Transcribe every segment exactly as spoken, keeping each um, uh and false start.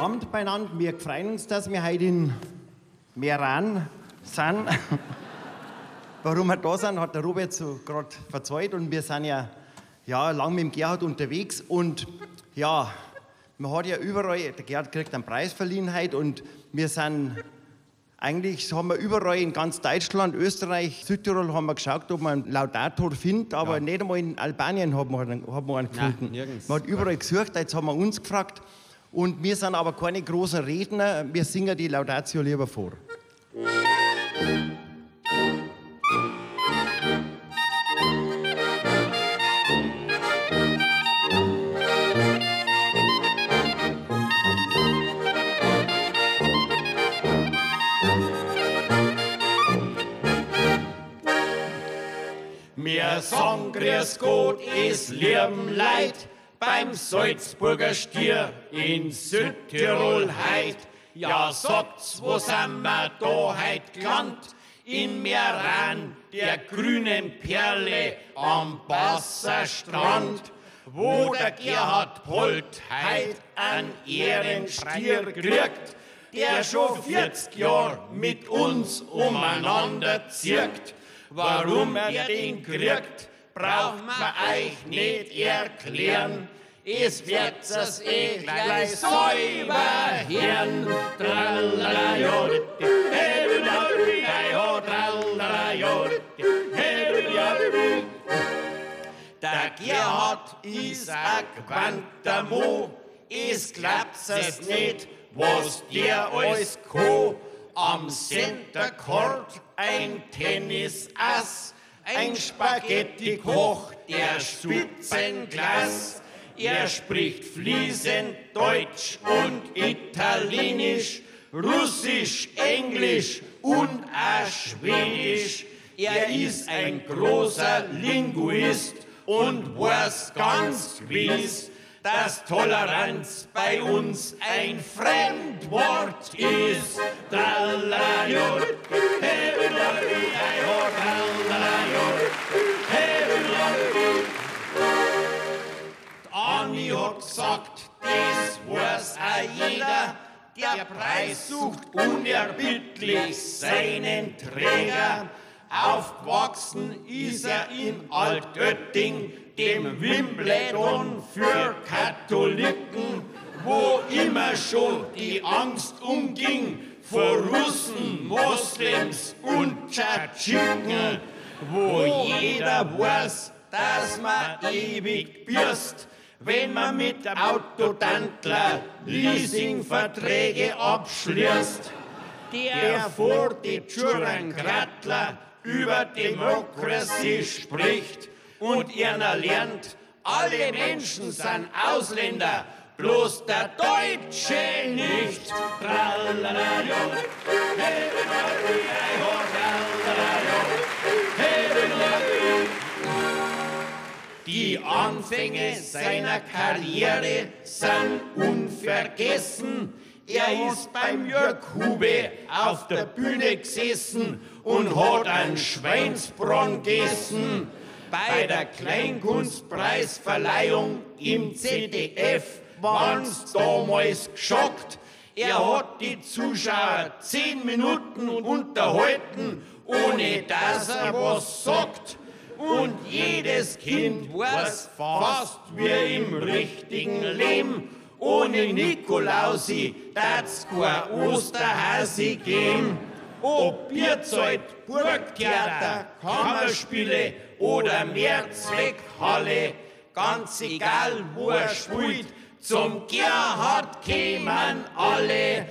Abend beieinander. Wir freuen uns, dass wir heute in Meran sind. Warum wir da sind, hat der Robert so gerade verzeiht. Und wir sind ja, ja lang mit dem Gerhard unterwegs. Und ja, man hat ja überall, der Gerhard kriegt einen Preis verliehen heute. Und wir sind, eigentlich haben wir überall in ganz Deutschland, Österreich, Südtirol haben wir geschaut, ob man einen Laudator findet. Aber ja. Nicht einmal in Albanien hat man, hat man einen gefunden. Nein, man hat überall gesucht, jetzt haben wir uns gefragt. Und wir sind aber keine großen Redner, wir singen die Laudatio lieber vor. Wir sagen grüß Gott, es lieben Leid beim Salzburger Stier in Südtirol heit. Ja, sagt's, wo sind wir da heut gelandet? In Meran, der grünen Perle am Basserstrand, wo der Gerhard Polt heut einen Ehrenstier kriegt, der schon vierzig Jahre mit uns umeinander zirkt. Warum er den kriegt, braucht man euch nicht erklären. Es wird es eh gleich selber hören. Tralala, der Gerhard ist ein gewandter Mo. Es klappt es nicht, was der alles kann. Am Center Court ein Tennisass, ein Spaghetti-Koch, der Spitzenglas. Er spricht fließend Deutsch und Italienisch, Russisch, Englisch und auch Schwedisch. Er ist ein großer Linguist und weiß ganz gewiss, dass Toleranz bei uns ein Fremdwort ist. Anni hat gesagt, das weiß auch jeder, der Preis sucht unerbittlich seinen Träger. Aufgewachsen ist er in Altötting, dem Wimbledon für Katholiken, wo immer schon die Angst umging vor Russen, Moslems und Tschatschinken, wo jeder weiß, dass man ewig bürst, wenn man mit Autodantler Leasingverträge abschließt. Der vor die Tschurankratler über Demokratie spricht und er lernt, alle Menschen sind Ausländer, bloß der Deutsche nicht. Die Anfänge seiner Karriere sind unvergessen. Er ist beim Jörg Hube auf der Bühne gesessen und hat einen Schweinsbraten gegessen. Bei der Kleinkunstpreisverleihung im Z D F waren's damals geschockt. Er hat die Zuschauer zehn Minuten unterhalten, ohne dass er was sagt. Und jedes Kind weiß fast wie im richtigen Leben. Ohne Nikolausi darf's kein Osterhasi geben. Ob Bierzeit, Burgtheater, Kammerspiele oder Mehrzweckhalle, ganz egal wo er spielt, zum Gerhard kämen alle.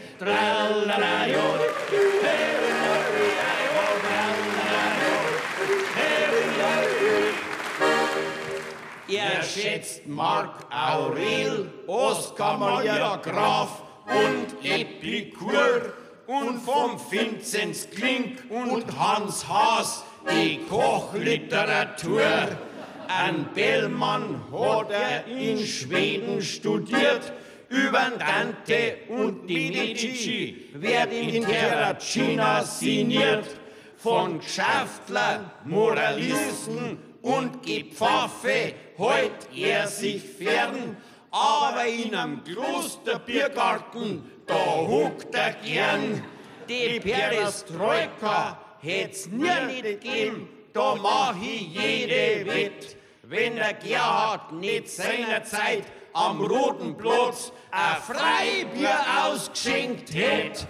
Er schätzt Marc Aurel, Oskar Maria Graf und Epikur und vom Vinzenz Klink und Hans Haas die Kochliteratur. An Bellmann hat er in Schweden studiert, über Dante und die Medici wird in Terracina signiert. Von Geschäftlern, Moralisten und Gepfaffe hält er sich fern. aber in einem Klosterbiergarten, da huckt er gern. Die Perestroika hätt's nie nicht gegeben, da mach ich jede Wett. Wenn der Gerhard nicht seinerzeit am Roten Platz ein Freibier ausgeschenkt hätt.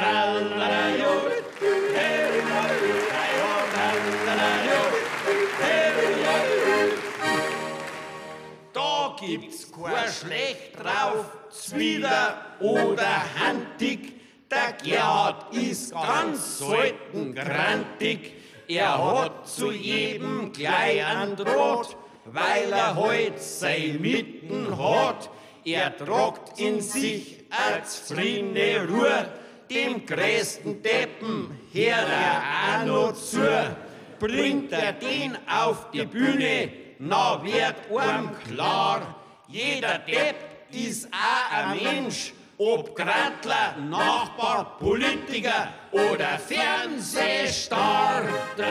Da gibt's kein Schlecht drauf, Zwider oder Handig. Der Gerhard ist ganz selten grantig. Er hat zu jedem gleich einen Draht, weil er heut sein Mitten hat. Er tragt in sich als zufriedene Ruhe, dem größten Deppen her er auch noch zu. Bringt er den auf die Bühne, na wird einem klar, jeder Depp ist auch ein Mensch, ob Gradler, Nachbar, Politiker oder Fernsehstar.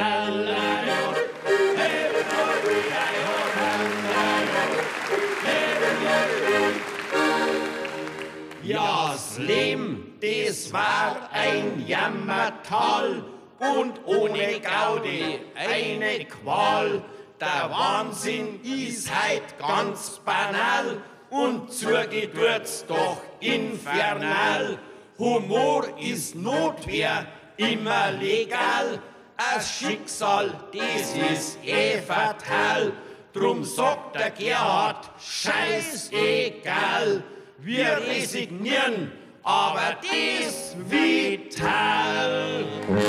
Ja, das Leben, das war ein Jammertal und ohne Gaudi eine Qual. Der Wahnsinn ist heut ganz banal und zugetut's doch infernal. Humor ist Notwehr, immer legal. Das Schicksal, das ist eh fatal. Drum sagt der Gerhard, scheißegal. Wir resignieren, aber das vital.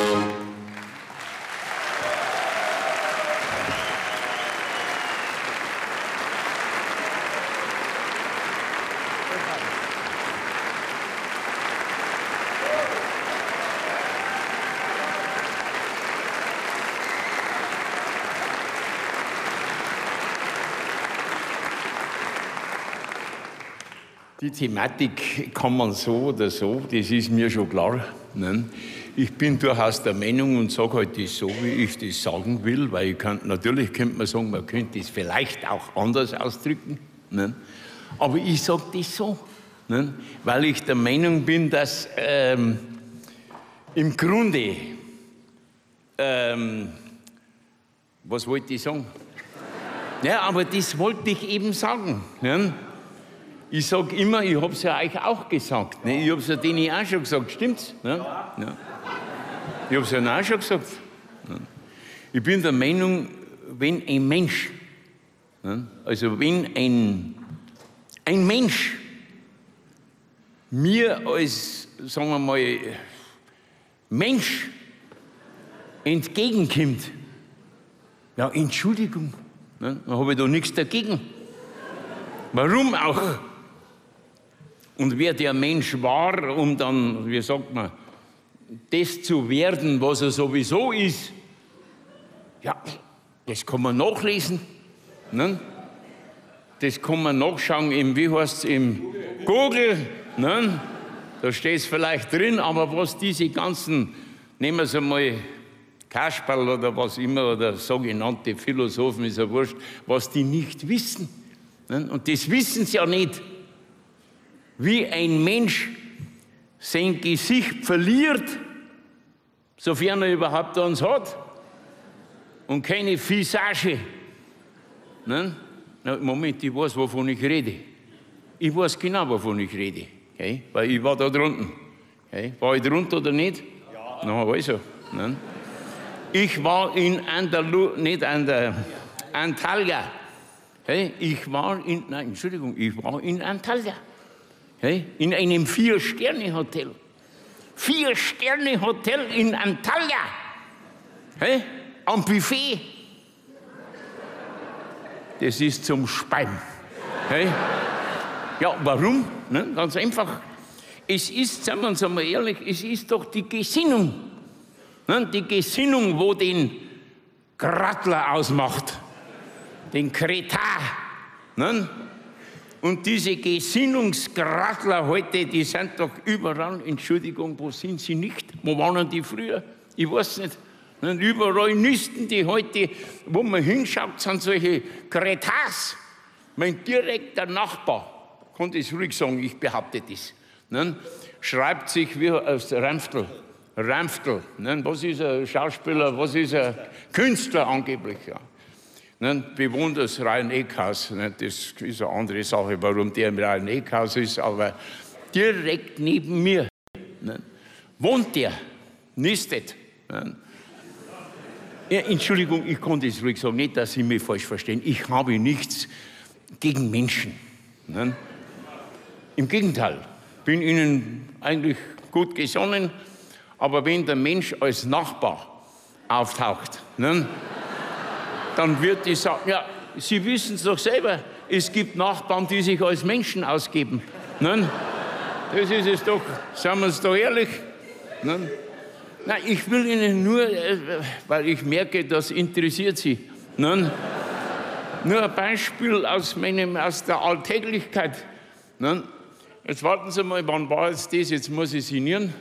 Die Thematik kann man so oder so, das ist mir schon klar. Ne? Ich bin durchaus der Meinung und sage halt das so, wie ich das sagen will, weil ich kann, natürlich könnte man sagen, man könnte es vielleicht auch anders ausdrücken. Ne? Aber ich sage das so, ne? Weil ich der Meinung bin, dass ähm, im Grunde, ähm, was wollte ich sagen? Ja, aber das wollte ich eben sagen. Ne? Ich sage immer, ich habe es ja euch auch gesagt. Ne? Ich habe es ja denen auch schon gesagt, stimmt's? Ne? Ja. Ich habe es ja auch schon gesagt. Ne? Ich bin der Meinung, wenn ein Mensch, ne? also wenn ein, ein Mensch mir als, sagen wir mal, Mensch entgegenkommt, ja, Entschuldigung, ne? Dann habe ich da nichts dagegen. Warum auch? Und wer der Mensch war, um dann, wie sagt man, das zu werden, was er sowieso ist, ja, das kann man nachlesen. Ne? Das kann man nachschauen, im, wie heißt es, im Google. Ne? Da steht es vielleicht drin, aber was diese ganzen, nehmen wir es einmal, Kasperl oder was immer, oder sogenannte Philosophen, ist ja wurscht, was die nicht wissen. Ne? Und das wissen sie ja nicht. Wie ein Mensch sein Gesicht verliert, sofern er überhaupt eins hat, und keine Visage. Ne? Na, Moment, ich weiß, wovon ich rede. Ich weiß genau, wovon ich rede. Okay? Weil ich war da drunten. Okay? War ich drunter oder nicht? Ja. Na, also. Ne? Ich war in Andalu, nicht an der Antalya. Okay? Ich war in, nein, Entschuldigung, ich war in Antalya. Hey, in einem Vier-Sterne-Hotel. Vier-Sterne-Hotel in Antalya. Hey, am Buffet. Das ist zum Speien. Hey. Ja, warum? Ne? Ganz einfach. Es ist, sagen wir uns einmal ehrlich, es ist doch die Gesinnung. Ne? Die Gesinnung, wo den Gradler ausmacht. Den Kretar. Ne? Und diese Gesinnungsgradler heute, die sind doch überall, Entschuldigung, wo sind sie nicht? Wo waren die früher? Ich weiß nicht. Und überall nisten die heute, wo man hinschaut, sind solche Kretars. Mein direkter Nachbar, konnte ich ruhig sagen, ich behaupte das. Ne? Schreibt sich wie aus Ramftl. Ramftl. Ne? Was ist ein Schauspieler, was ist ein Künstler angeblich? Ja. Ne? Bewohnt das Rhein-Eck-Haus. Ne? Das ist eine andere Sache, warum der im Rhein-Eck-Haus ist, aber direkt neben mir ne? wohnt der, Nistet. Ne? Ja, Entschuldigung, ich konnte es ruhig sagen, nicht, dass Sie mich falsch verstehen. Ich habe nichts gegen Menschen. Ne? Im Gegenteil, bin Ihnen eigentlich gut gesonnen, aber wenn der Mensch als Nachbar auftaucht, ne, dann wird die sagen, ja, Sie wissen es doch selber, es gibt Nachbarn, die sich als Menschen ausgeben. Ne? Das ist es doch, seien wir es doch ehrlich. Ne? Nein, ich will Ihnen nur, weil ich merke, das interessiert Sie, ne? Nur ein Beispiel aus, meinem, aus der Alltäglichkeit. Ne? Jetzt warten Sie mal, wann war jetzt das? Jetzt muss ich sinnieren.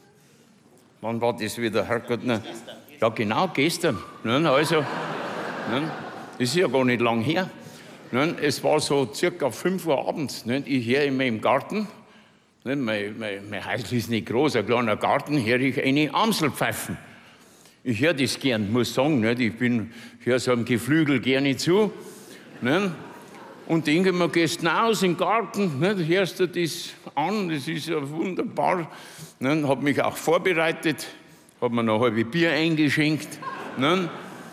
Wann war das wieder? Herrgott, ne? Ja, genau, gestern. Ne? Also, ne? Das ist ja gar nicht lang her. Ne? Es war so circa fünf Uhr abends. Ne? Ich höre immer im Garten, ne? mein, mein, mein Häusl ist nicht groß, ein kleiner Garten, höre ich eine Amsel pfeifen. Ich höre das gern, muss sagen. Ne? Ich bin, höre so einem Geflügel gerne zu. Ne? Und denke mir, gehst raus in den Garten, ne, hörst du das an, das ist ja wunderbar. Ne, habe mich auch vorbereitet, habe mir noch ein halbes Bier eingeschenkt. Ne.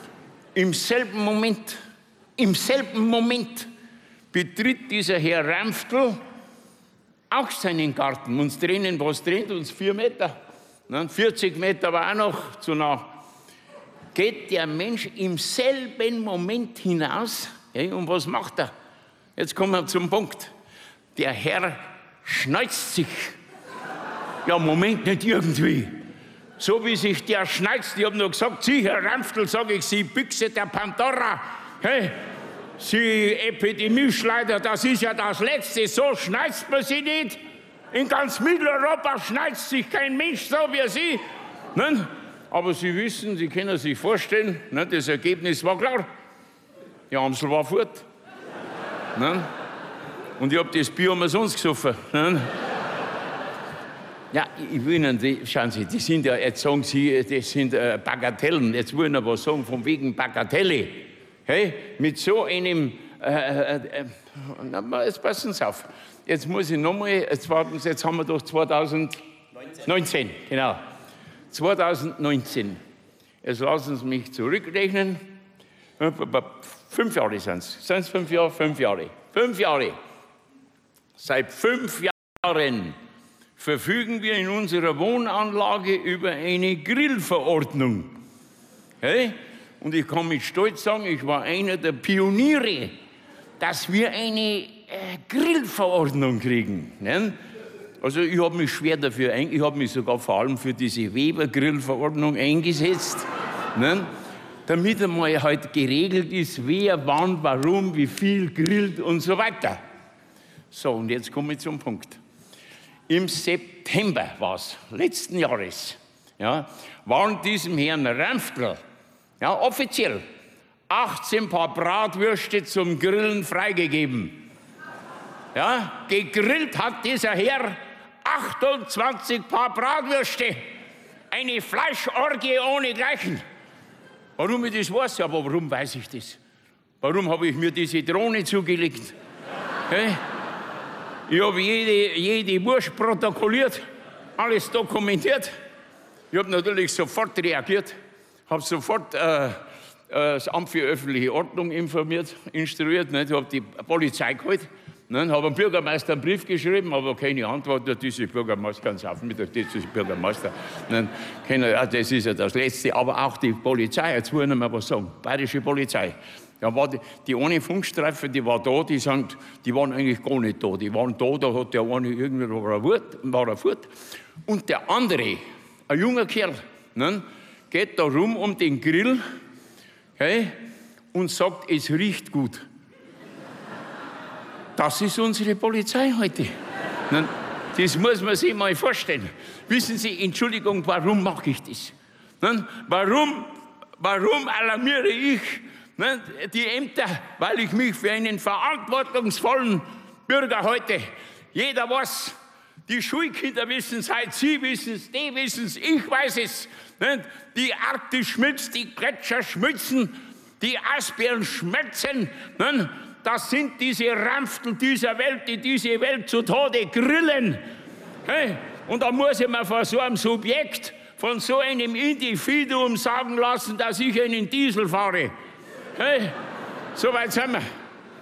Im selben Moment, im selben Moment betritt dieser Herr Ramftl auch seinen Garten. Uns trennen, was trennt uns? Vier Meter. Ne, vierzig Meter war auch noch zu nah. Geht der Mensch im selben Moment hinaus, ja, und was macht er? Jetzt kommen wir zum Punkt. Der Herr schneuzt sich. Ja, Moment, nicht irgendwie. So wie sich der schneuzt, ich habe nur gesagt, Sie, Herr Ramftl, sage ich, Sie Büchse der Pandora, hey, Sie Epidemieschleider, das ist ja das Letzte, so schneuzt man Sie nicht. In ganz Mitteleuropa schneuzt sich kein Mensch so wie Sie. Ne? Aber Sie wissen, Sie können sich vorstellen, ne, das Ergebnis war klar. Die Amsel war fort. Ne? Und ich habe das Bier umsonst gesoffen. Ne? Ja, ich will Ihnen, die, schauen Sie, die sind ja, jetzt sagen Sie, das sind äh, Bagatellen. Jetzt will ich Ihnen was sagen, von wegen Bagatelle. Hey, mit so einem, äh, äh, na, jetzt passen Sie auf. Jetzt muss ich nochmal, jetzt warten Sie, jetzt haben wir doch zweitausendneunzehn, genau. zweitausendneunzehn. Jetzt lassen Sie mich zurückrechnen. Fünf Jahre sind es. Sind es fünf Jahre? Fünf Jahre. Fünf Jahre. Seit fünf Jahren verfügen wir in unserer Wohnanlage über eine Grillverordnung. Hey? Und ich kann mit Stolz sagen, ich war einer der Pioniere, dass wir eine äh, Grillverordnung kriegen. Ne? Also ich habe mich schwer dafür, ein, ich habe mich sogar vor allem für diese Weber-Grillverordnung eingesetzt. Ne? Damit einmal halt geregelt ist, wer, wann, warum, wie viel grillt und so weiter. So, und jetzt komme ich zum Punkt. Im September war es, letzten Jahres, ja, waren diesem Herrn Ramftl, ja, offiziell, achtzehn Paar Bratwürste zum Grillen freigegeben. Ja, gegrillt hat dieser Herr achtundzwanzig Paar Bratwürste. Eine Fleischorgie ohnegleichen. Warum ich das weiß, aber warum weiß ich das? Warum habe ich mir diese Drohne zugelegt? Hey? Ich habe jede, jede Wurst protokolliert, alles dokumentiert. Ich habe natürlich sofort reagiert, habe sofort äh, äh, das Amt für öffentliche Ordnung informiert, instruiert, ich habe die Polizei geholt. Ne, habe dem Bürgermeister einen Brief geschrieben, aber keine Antwort. Dieser Bürgermeister, ganz auf mit dieser Bürgermeister. Ne, keine, ja, das ist ja das Letzte. Aber auch die Polizei, jetzt wollen wir mal was sagen, bayerische Polizei. Ja, war die, die eine Funkstreife, die war da, die, sind, die waren eigentlich gar nicht da. Die waren da, da hat der eine irgendwie war er fort, war er fort. Und der andere, ein junger Kerl, ne, geht da rum um den Grill, okay, und sagt, es riecht gut. Das ist unsere Polizei heute. Das muss man sich mal vorstellen. Wissen Sie, Entschuldigung, warum mache ich das? Warum, warum alarmiere ich die Ämter? Weil ich mich für einen verantwortungsvollen Bürger heute. Jeder weiß, die Schulkinder wissen es, halt Sie wissen es, die wissen es, ich weiß es. Nicht? Die Arktis schmilzt, die Gletscher schmilzen, die Eisbären schmelzen. Nicht? Das sind diese Rampftel dieser Welt, die diese Welt zu Tode grillen. Hey? Und da muss ich mir von so einem Subjekt, von so einem Individuum sagen lassen, dass ich einen Diesel fahre. Hey? So weit sind wir.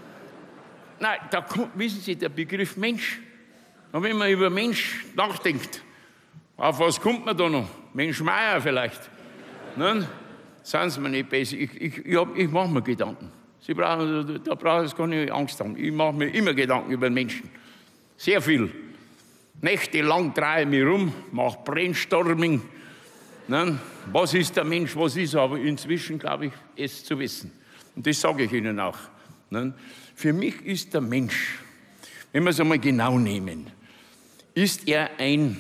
Nein, da kommt, wissen Sie, der Begriff Mensch. Und wenn man über Mensch nachdenkt, auf was kommt man da noch? Mensch Meier vielleicht. Nein, seien Sie mir nicht besser. Ich, ich, ich, ich mache mir Gedanken. Sie brauchen, da brauchen Sie gar nicht Angst haben. Ich mache mir immer Gedanken über Menschen. Sehr viel. Nächtelang drehe ich mich rum, mache Brainstorming. Nein, was ist der Mensch, was ist er? Aber inzwischen glaube ich, es zu wissen. Und das sage ich Ihnen auch. Nein, für mich ist der Mensch, wenn wir es einmal genau nehmen, ist er ein,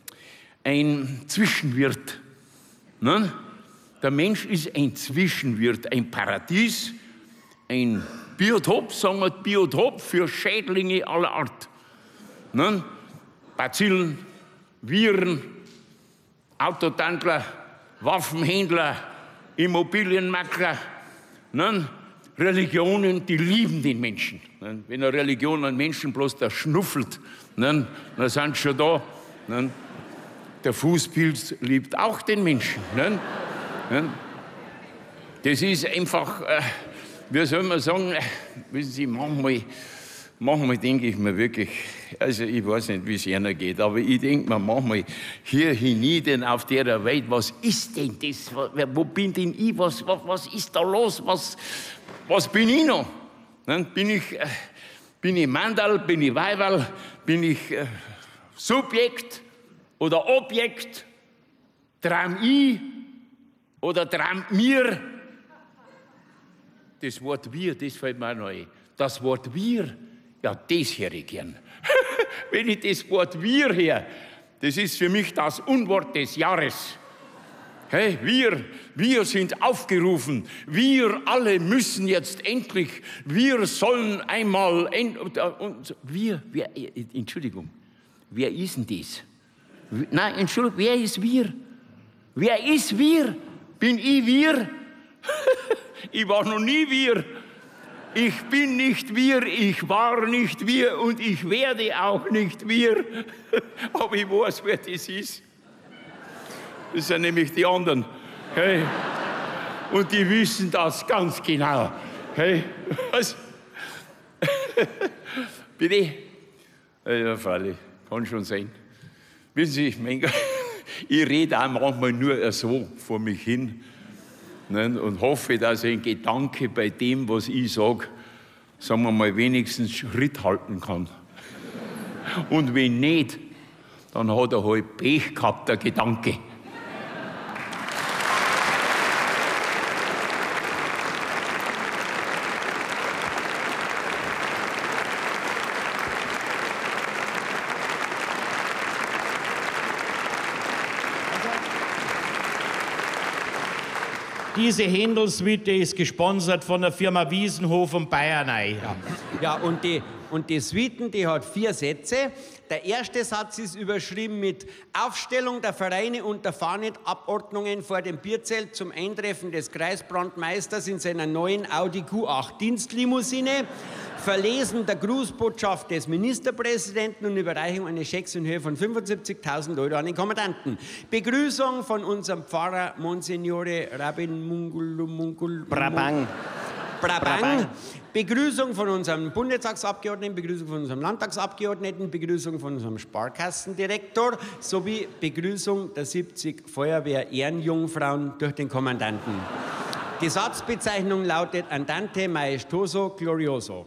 ein Zwischenwirt. Nein? Der Mensch ist ein Zwischenwirt, ein Paradies, ein Biotop, sagen wir Biotop für Schädlinge aller Art. Nein? Bazillen, Viren, Autotandler, Waffenhändler, Immobilienmakler, nein? Religionen, die lieben den Menschen. Nein? Wenn eine Religion einen Menschen bloß da schnuffelt, nein? Dann sind sie schon da. Nein? Der Fußpilz liebt auch den Menschen. Nein? Nein? Das ist einfach, äh, wie soll man sagen, äh, wissen Sie, manchmal, manchmal denke ich mir wirklich, also ich weiß nicht, wie es einer geht, aber ich denke mir manchmal, hier hinein auf der Welt, was ist denn das? Wo bin denn ich? Was, was, was ist da los? Was, was bin ich noch? Bin ich, äh, bin ich Mandal, bin ich Weiberl, bin ich äh, Subjekt oder Objekt? Traum ich oder traum mir? Das Wort wir, das fällt mir auch noch ein. Das Wort wir, ja, das höre ich gern. Wenn ich das Wort wir höre, das ist für mich das Unwort des Jahres. Hey, wir, wir sind aufgerufen. Wir alle müssen jetzt endlich, wir sollen einmal, end, und wir, wer, Entschuldigung, wer ist denn das? Nein, Entschuldigung, wer ist wir? Wer ist wir? Bin ich wir? Ich war noch nie wir. Ich bin nicht wir, ich war nicht wir und ich werde auch nicht wir. Aber ich weiß, wer das ist. Das sind nämlich die anderen. Hey. Und die wissen das ganz genau. Hey. Was? Bitte? Ja, freilich. Kann schon sein. Wissen Sie, ich, mein, ich rede auch manchmal nur so vor mich hin. Und hoffe, dass ein Gedanke bei dem, was ich sage, sagen wir mal, wenigstens Schritt halten kann. Und wenn nicht, dann hat er halt Pech gehabt, der Gedanke. Diese Händelsuite ist gesponsert von der Firma Wiesenhof und Bayernei. Ja, ja und, die, und die Suiten, die hat vier Sätze. Der erste Satz ist überschrieben mit Aufstellung der Vereine und der Fahnenabordnungen vor dem Bierzelt zum Eintreffen des Kreisbrandmeisters in seiner neuen Audi Q acht Dienstlimousine. Verlesen der Grußbotschaft des Ministerpräsidenten und Überreichung eines Schecks in Höhe von fünfundsiebzigtausend Euro an den Kommandanten. Begrüßung von unserem Pfarrer Monsignore Rabin Mungul Mungul Brabang. Brabang. Brabang. Begrüßung von unserem Bundestagsabgeordneten, Begrüßung von unserem Landtagsabgeordneten, Begrüßung von unserem Sparkassendirektor sowie Begrüßung der siebzig Feuerwehr-Ehrenjungfrauen durch den Kommandanten. Die Satzbezeichnung lautet Andante Maestoso Glorioso.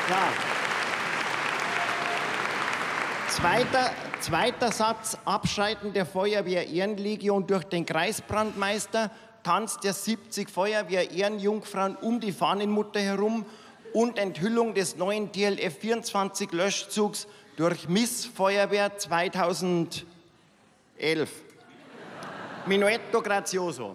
Ja. Zweiter, zweiter Satz, Abschreiten der Feuerwehr-Ehrenlegion durch den Kreisbrandmeister, Tanz der siebzig Feuerwehr-Ehrenjungfrauen um die Fahnenmutter herum und Enthüllung des neuen T L F vierundzwanzig Löschzugs durch Miss Feuerwehr zweitausendelf. Minuetto grazioso.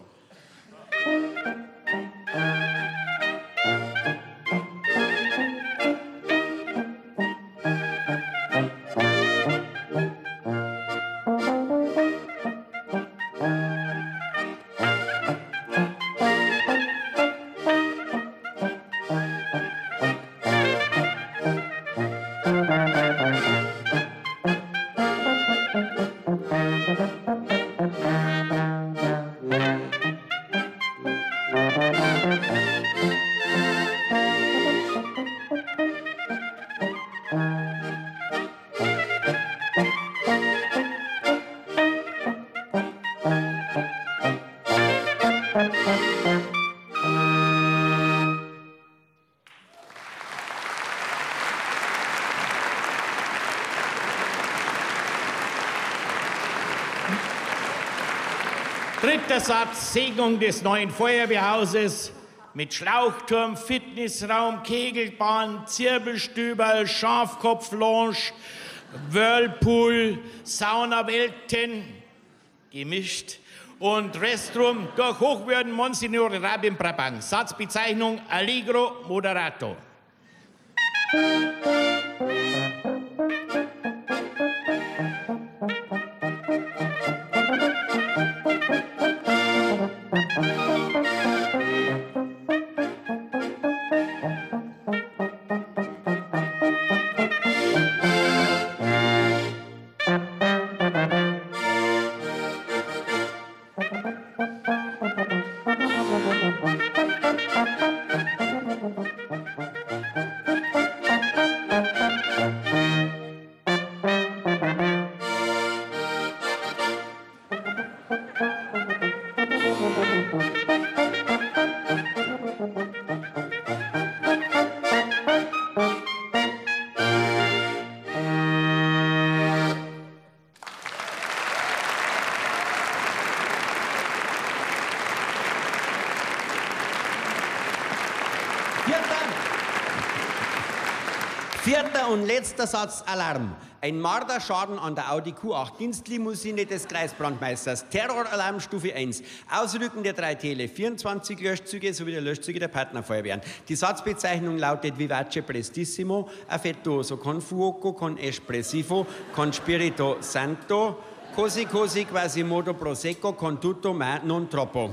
Dritter Satz, Segnung des neuen Feuerwehrhauses mit Schlauchturm, Fitnessraum, Kegelbahn, Zirbelstüberl, Schafkopflounge, Whirlpool, Saunawelten, gemischt, und Restroom durch Hochwürden Monsignore Rabin Brabant. Satzbezeichnung Allegro Moderato. Vierter und letzter Satz, Alarm. Ein Marderschaden an der Audi Q acht Dienstlimousine des Kreisbrandmeisters. Terroralarm Stufe eins. Ausrücken der drei T L F vierundzwanzig Löschzüge sowie der Löschzüge der Partnerfeuerwehren. Die Satzbezeichnung lautet Vivace Prestissimo, Affettuoso con fuoco, con espressivo, con spirito santo, così così quasimodo prosecco, con tutto ma non troppo.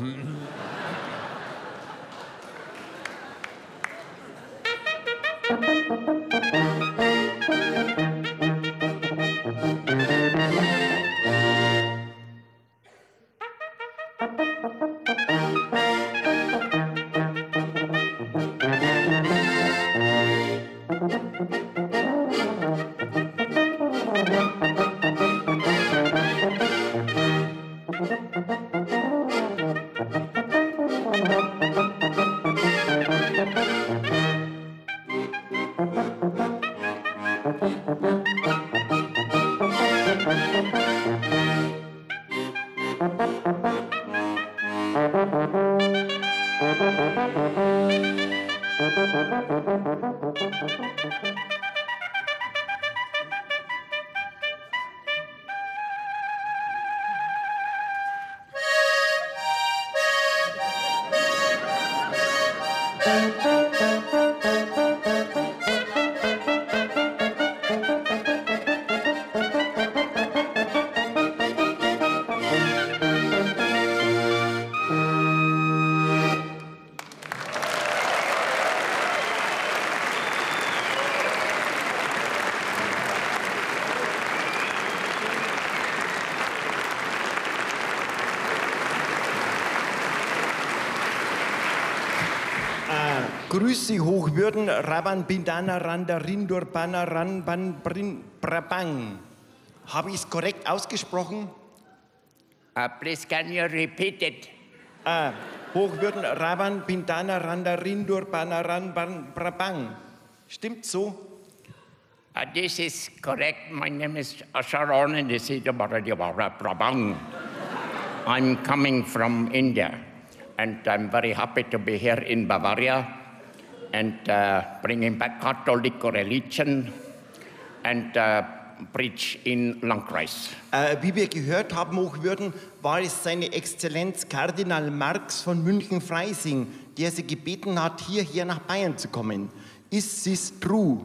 Grüße Hochwürden, Raban Bindana Randa Rindur Bana Ran Ban Brin Brabang. Habe ich es korrekt ausgesprochen? Uh, please can you repeat it? Ah, Hochwürden, Raban Bindana Randa Rindur Bana Ran Ban Brabang. Stimmt so? Uh, this is correct. My name is Sharon and this is Prabang. I'm coming from India and I'm very happy to be here in Bavaria and uh, bringing back Catholic religion and uh, preach in Landkreis. Äh, wie wir gehört haben, Hochwürden, war es seine Exzellenz Kardinal Marx von München-Freising, der sie gebeten hat, hierher nach Bayern zu kommen. Is this true?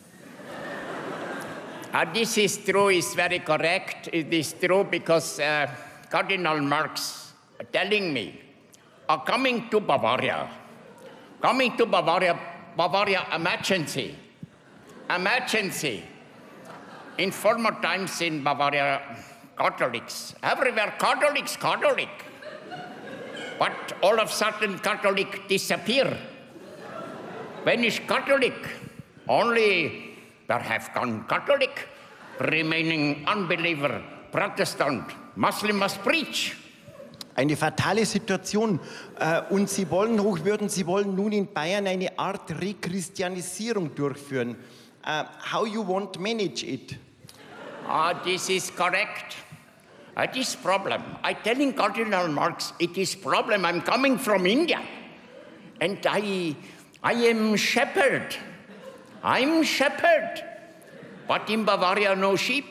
Uh, this is true, it's very correct. It is true because uh, Cardinal Marx telling me, uh, coming to Bavaria, coming to Bavaria, Bavaria emergency, emergency. In former times in Bavaria, Catholics, everywhere Catholics, Catholic. But all of a sudden Catholic disappear. Vanish Catholic. Only there have gone Catholic, remaining unbeliever, Protestant, Muslim must preach. Eine fatale Situation. Äh, und Sie wollen, Hochwürden, Sie wollen nun in Bayern eine Art Rechristianisierung durchführen. Uh, how you want to manage it? Ah, this is correct. Uh, this problem. I telling Cardinal Marx, it is problem. I'm coming from India, and I, I am shepherd. I'm shepherd, but in Bavaria no sheep,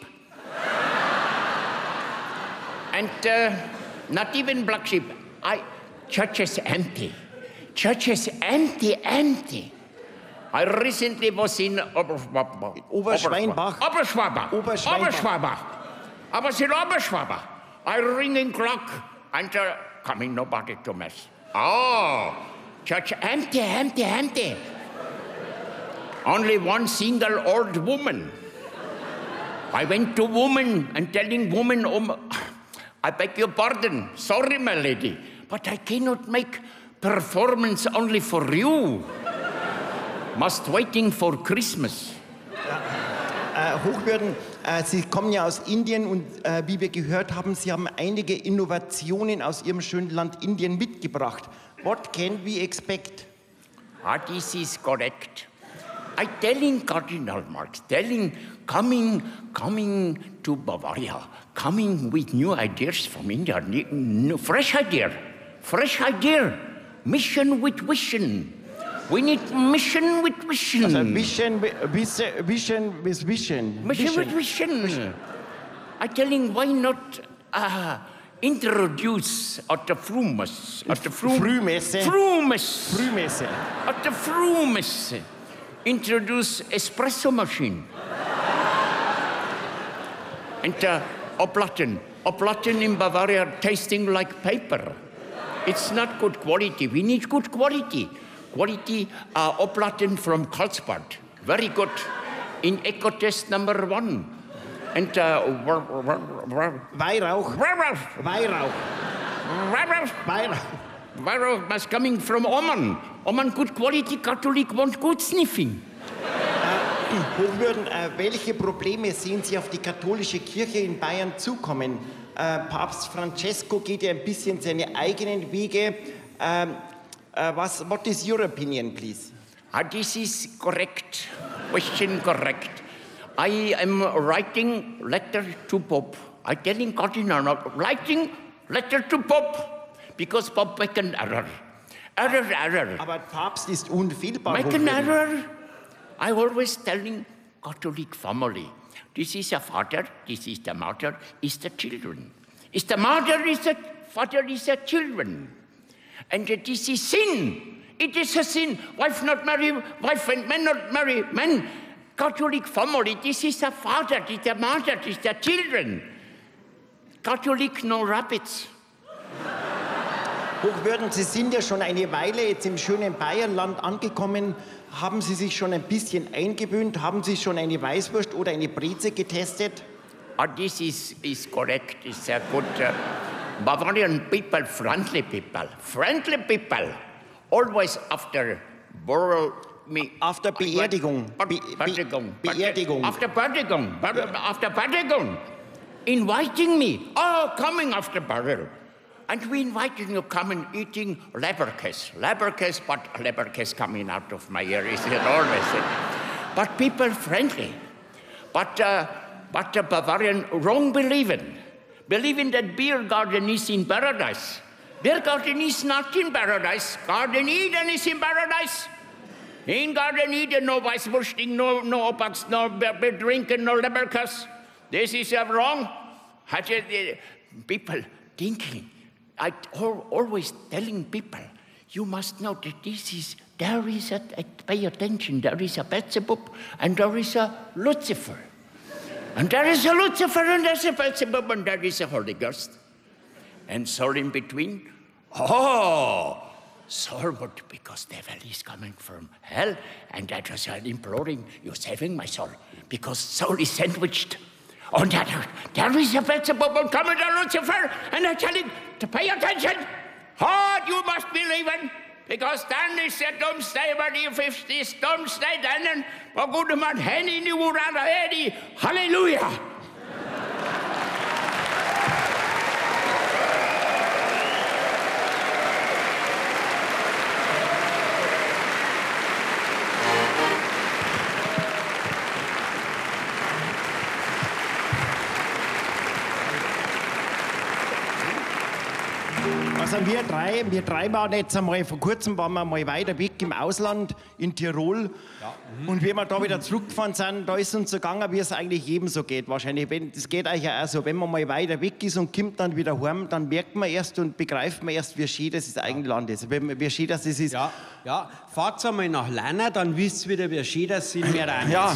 and uh, not even black sheep. I church is empty. Church is empty, empty. I recently was in Oberschwabach. Oberschweinbach. Oberschwabach. Oberschweinbach. Oberschwabach. I was in Oberschwabach. I ringing clock and uh, coming nobody to mass. Oh, church empty, empty, empty. Only one single old woman. I went to woman and telling woman, oh, I beg your pardon, sorry my lady, but I cannot make performance only for you. Must waiting for Christmas. Äh, Hochwürden, äh, Sie kommen ja aus Indien und äh, wie wir gehört haben, Sie haben einige Innovationen aus Ihrem schönen Land Indien mitgebracht. What can we expect? Ah, this is correct. I telling Cardinal Marx, telling, coming, coming to Bavaria, coming with new ideas from India, new, fresh idea, fresh idea, mission with vision. We need mission with vision. Also vision, vision, vision with vision. Mission with vision. I telling, why not uh, introduce at the Frühmesse, at the Früh Frühmesse. Frühmesse. Frühmesse. At the Frühmesse, introduce espresso machine. And uh, Oplaten, Oplaten in Bavaria tasting like paper. It's not good quality. We need good quality. Quality uh, Oplaten from Karlsbad. Very good. In eco test number one. And uh, Weihrauch. Weihrauch. Weihrauch. Weihrauch. Weihrauch was coming from Oman. Oman good quality, Catholic want good sniffing. Hochwürden, äh, welche Probleme sehen Sie auf die katholische Kirche in Bayern zukommen? Äh, Papst Francesco geht ja ein bisschen seine eigenen Wege. Ähm, Uh, was, what is your opinion, please? Uh, this is correct. Question correct. I am writing letter to Pope. I telling Cardinal, writing letter to Pope because Pope make an error. Error, error. Aber Papst ist unfehlbar. Make an error. I always telling Catholic family, this is a father, this is the mother, is the children. Is the mother, is the father, is the children. And this is sin. It is a sin. Wife not marry, wife and men not marry, men. Catholic family, this is a father, this is a mother, this is the children. Catholic, no rabbits. Hochwürden, Sie sind ja schon eine Weile jetzt im schönen Bayernland angekommen. Haben Sie sich schon ein bisschen eingewöhnt? Haben Sie schon eine Weißwurst oder eine Breze getestet? Oh, this is, is correct. It's a good... Uh, Bavarian people, friendly people, friendly people. Always after burial, me. After Beerdigung. Be Beerdigung. Beerdigung. After Beerdigung. After Beerdigung. Inviting me. Oh, coming after burial. And we invited you come and eating leberkäse. Leberkäse, but leberkäse coming out of my ear. Is it always? but people friendly. But, uh, but the Bavarian wrong believing. Believing that beer garden is in paradise. Beer garden is not in paradise. Garden Eden is in paradise. In Garden Eden, no Weisswursting, no, no Opax, no beer drinking, no Leberkas. This is uh, wrong. Had you, uh, people thinking, I al- always telling people, you must know that this is, there is a, a pay attention, there is a Beelzebub and there is a Lucifer. And there is a Lucifer and there's a Beelzebub and there is a Holy Ghost. And so in between, oh, so but because devil is coming from hell and that was imploring, you're saving my soul because soul is sandwiched. On that, there is a Beelzebub and coming to Lucifer and I tell him to pay attention. Oh, you must believe it. Because dan is het domsteg waar die vijftig domsteg dan en wat goede man hen in die woorden die halleluja. Also wir drei, wir drei waren jetzt einmal, vor kurzem waren wir mal weiter weg im Ausland, in Tirol. Ja. Mhm. Und wie wir da wieder zurückgefahren sind, da ist uns so gegangen, wie es eigentlich jedem so geht. Wahrscheinlich, wenn, das geht euch ja auch so, wenn man mal weiter weg ist und kommt dann wieder heim, dann merkt man erst und begreift man erst, wie schön das eigene Land ist. Wie, wie schön das ist. Ja, ja. Fahrt einmal nach Lana, dann wisst ihr wieder, wie schön das in Meran ist. Ja.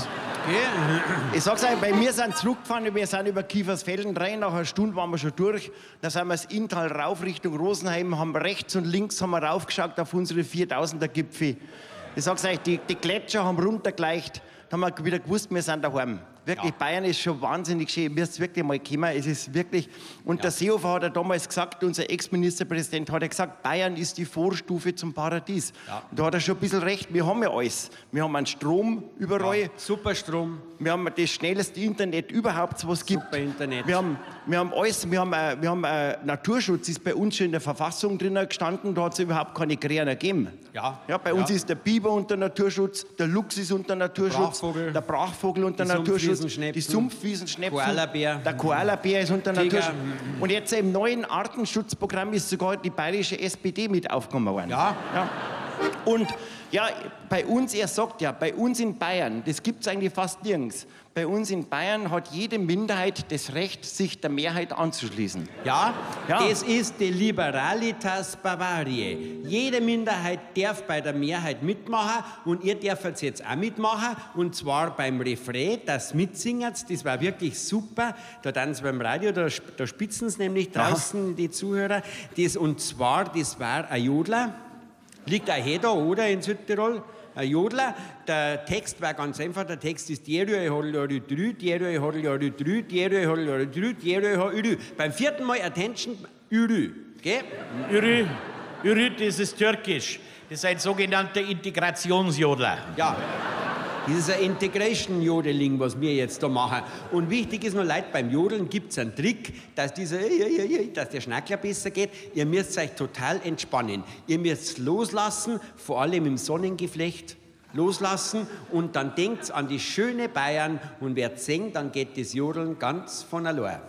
Okay. Ich sag's euch, bei mir sind zurückgefahren, wir sind über Kiefersfelden rein, nach einer Stunde waren wir schon durch. Da sind wir das Inntal rauf Richtung Rosenheim, haben rechts und links haben wir raufgeschaut auf unsere viertausender Gipfel. Ich sag's euch, die, die Gletscher haben runtergeleicht, da haben wir wieder gewusst, wir sind daheim. Wirklich, ja. Bayern ist schon wahnsinnig schön. Ihr müsst wirklich mal kommen. Es ist wirklich. Und ja. Der Seehofer hat ja damals gesagt, unser Ex-Ministerpräsident hat ja gesagt, Bayern ist die Vorstufe zum Paradies. Ja. Da hat er schon ein bisschen recht. Wir haben ja alles. Wir haben einen Strom überall. Ja. Super Strom. Wir haben das schnellste Internet überhaupt, was es gibt. Super Internet. Wir haben, wir haben alles. Wir haben, äh, wir haben äh, Naturschutz ist bei uns schon in der Verfassung drin gestanden. Da hat es überhaupt keine Krähen gegeben. Ja. Ja, bei ja. uns ist der Biber unter Naturschutz, der Luchs ist unter Naturschutz, der Brachvogel, der Brachvogel unter Naturschutz. Die Sumpfwiesenschnepfen, Koalabär. Der Koalabär ist unter Naturschutz. Und jetzt im neuen Artenschutzprogramm ist sogar die bayerische S P D mit aufgenommen worden. Ja. Ja. Und ja, bei uns, er sagt ja, bei uns in Bayern, das gibt es eigentlich fast nirgends, bei uns in Bayern hat jede Minderheit das Recht, sich der Mehrheit anzuschließen. Ja, ja. Das ist die Liberalitas Bavariae. Jede Minderheit darf bei der Mehrheit mitmachen und ihr dürft jetzt auch mitmachen und zwar beim Refrain, das Mitsingen, das war wirklich super. Da dann beim Radio, da, da spitzen es nämlich draußen, ja. Die Zuhörer. Das, und zwar, das war ein Jodler. Liegt auch hier da, oder, in Südtirol? Ein Jodler. Der Text war ganz einfach. Der Text ist Dierö, Hodljöri, Drü, Dierö, Hodljöri, Drü, Dierö, Hodljöri, Drü, Dierö, Hodljöri. Beim vierten Mal Attention, Ürü. Gell? Ürü, Ürü, das ist türkisch. Das ist ein sogenannter Integrationsjodler. Ja. Das ist ein Integration-Jodeling, was wir jetzt da machen. Und wichtig ist noch, Leute, beim Jodeln gibt es einen Trick, dass, dieser, dass der Schnackler besser geht. Ihr müsst euch total entspannen. Ihr müsst loslassen, vor allem im Sonnengeflecht loslassen. Und dann denkt an die schöne Bayern. Und wer singt, dann geht das Jodeln ganz von allein.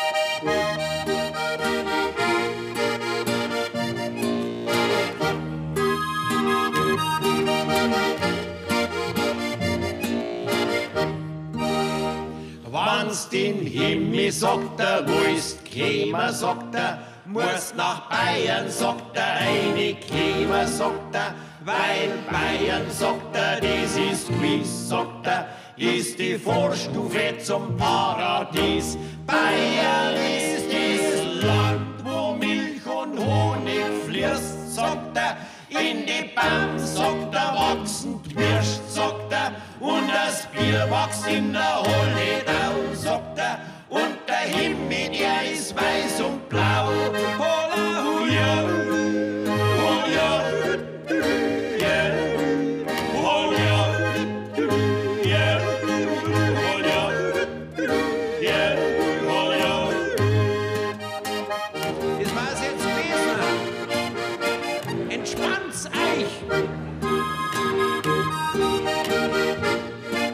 Wann's den Himmel sagt er, wollst kämer, sagt er, musst nach Bayern, sagt er, eine kämer, sagt er, weil Bayern, sagt er, das ist gewiss, sagt er, ist die Vorstufe zum Paradies. Bayern ist das Land, wo Milch und Honig fließt, sagt er, in die Baum, sagt er, wachsen Birst, sagt er, und das Bier wächst in der Holedau, sagt er, und der Himmel, der ist weiß und blau. Hola, huja, huja, ja, huja, ja, huja, ja, huja. Das war's jetzt gewesen. Entspannt's euch.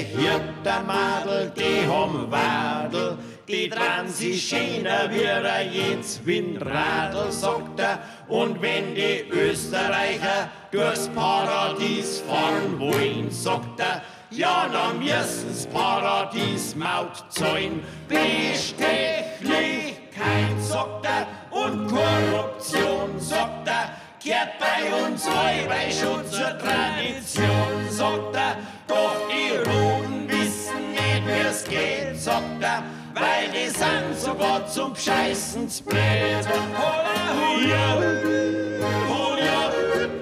Hirtermadel, die haben Wadel, die dran sich schöner wie ein jedes Windradl, sagt er. Und wenn die Österreicher durchs Paradies fahren wollen, sagt er, ja, dann müssen's Paradies Maut zahlen. Bestechlichkeit, sagt er, und Korruption, sagt er, kehrt bei uns all bei Schutz zur Tradition, sagt er. Doch die Roten wissen nicht, wie's geht, sagt er, weil die sind sogar zum Scheißen blöd. Holla, holla, holla,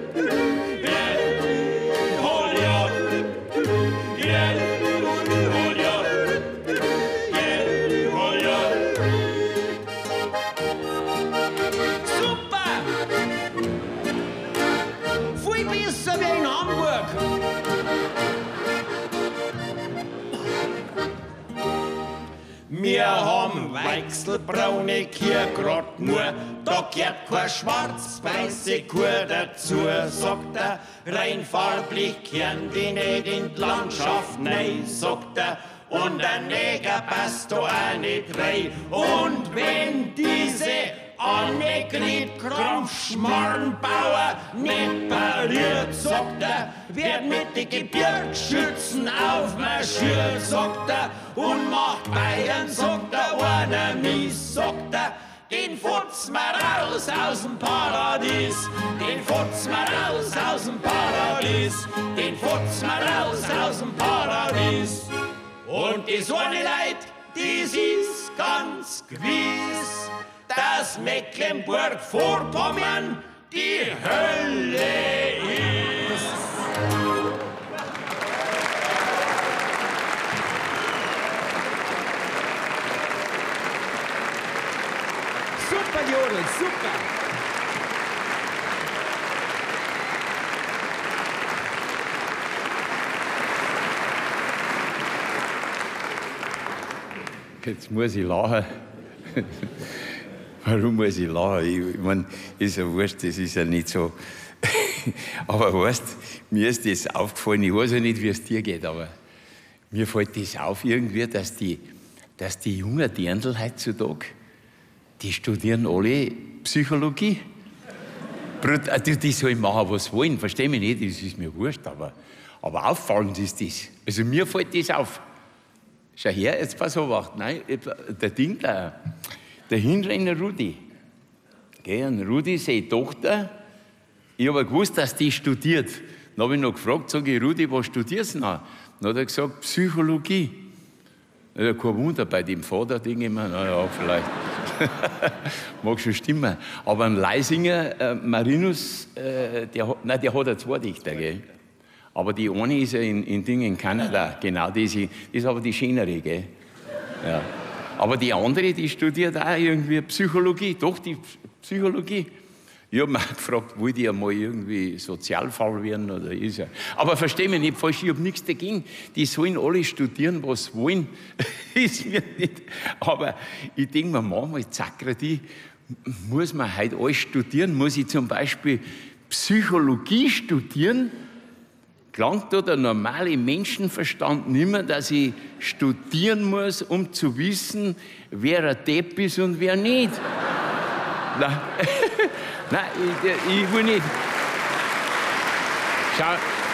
holla, holla. Super! Viel besser wie in Hamburg. Wir haben weichselbraune Kühe grad nur, da gehört kein schwarz-weiße Kuh dazu, sagt er. Rein farblich kehren die nicht in die Landschaft, nein, sagt er. Und ein Neger passt da auch nicht rein. Und wenn diese Annegret Krampfschmarrenbauer nicht pariert, sagt er, wird mit den Gebirgsschützen aufmarschiert, sagt er, und macht Bayern, sagt er, einer mies, sagt er, den futz mal raus aus dem Paradies, den futz mal raus aus dem Paradies, den futz mal raus aus dem Paradies. Und die Sonne leid, dies ist ganz gewiss, dass Mecklenburg-Vorpommern die Hölle ist. Super, Jodl, super. Jetzt muss ich lachen. Warum muss ich lachen? Ich, ich meine, ist ja wurscht, das ist ja nicht so. Aber weißt, mir ist das aufgefallen, ich weiß ja nicht, wie es dir geht, aber mir fällt das auf irgendwie, dass die, dass die jungen Dirndl heutzutage, die studieren alle Psychologie. Die, die sollen machen, was sie wollen, versteh mich nicht, das ist mir wurscht, aber, aber auffallend ist das. Also mir fällt das auf. Schau her, jetzt pass auf, nein, der Ding, der, der Hinrenner Rudi, gell, und Rudi, seine Tochter, ich habe gewusst, dass die studiert. Dann habe ich noch gefragt, sage ich, Rudi, was studierst du noch? Dann hat er gesagt, Psychologie. Ja, kein Wunder, bei dem Vater denke ich mir, naja, vielleicht. Mag schon stimmen. Aber ein Leisinger, äh, Marinus, äh, der, nein, der hat ja zwei Dichter, gell? Aber die eine ist ja in, in Dingen in Kanada, genau, die ist, die ist aber die schönere, gell? Ja. Aber die andere, die studiert auch irgendwie Psychologie, doch, die Psychologie. Ich habe mich gefragt, wollte ich einmal irgendwie Sozialfall werden oder ist er. Aber versteh mich nicht falsch, ich habe nichts dagegen. Die sollen alle studieren, was sie wollen. Ist mir nicht. Aber ich denke mir, manchmal zackert die, muss man heute alles studieren? Muss ich zum Beispiel Psychologie studieren? Gelangt da der normale Menschenverstand nicht mehr, dass ich studieren muss, um zu wissen, wer ein Depp ist und wer nicht? Nein, Nein ich, ich will nicht. Schau,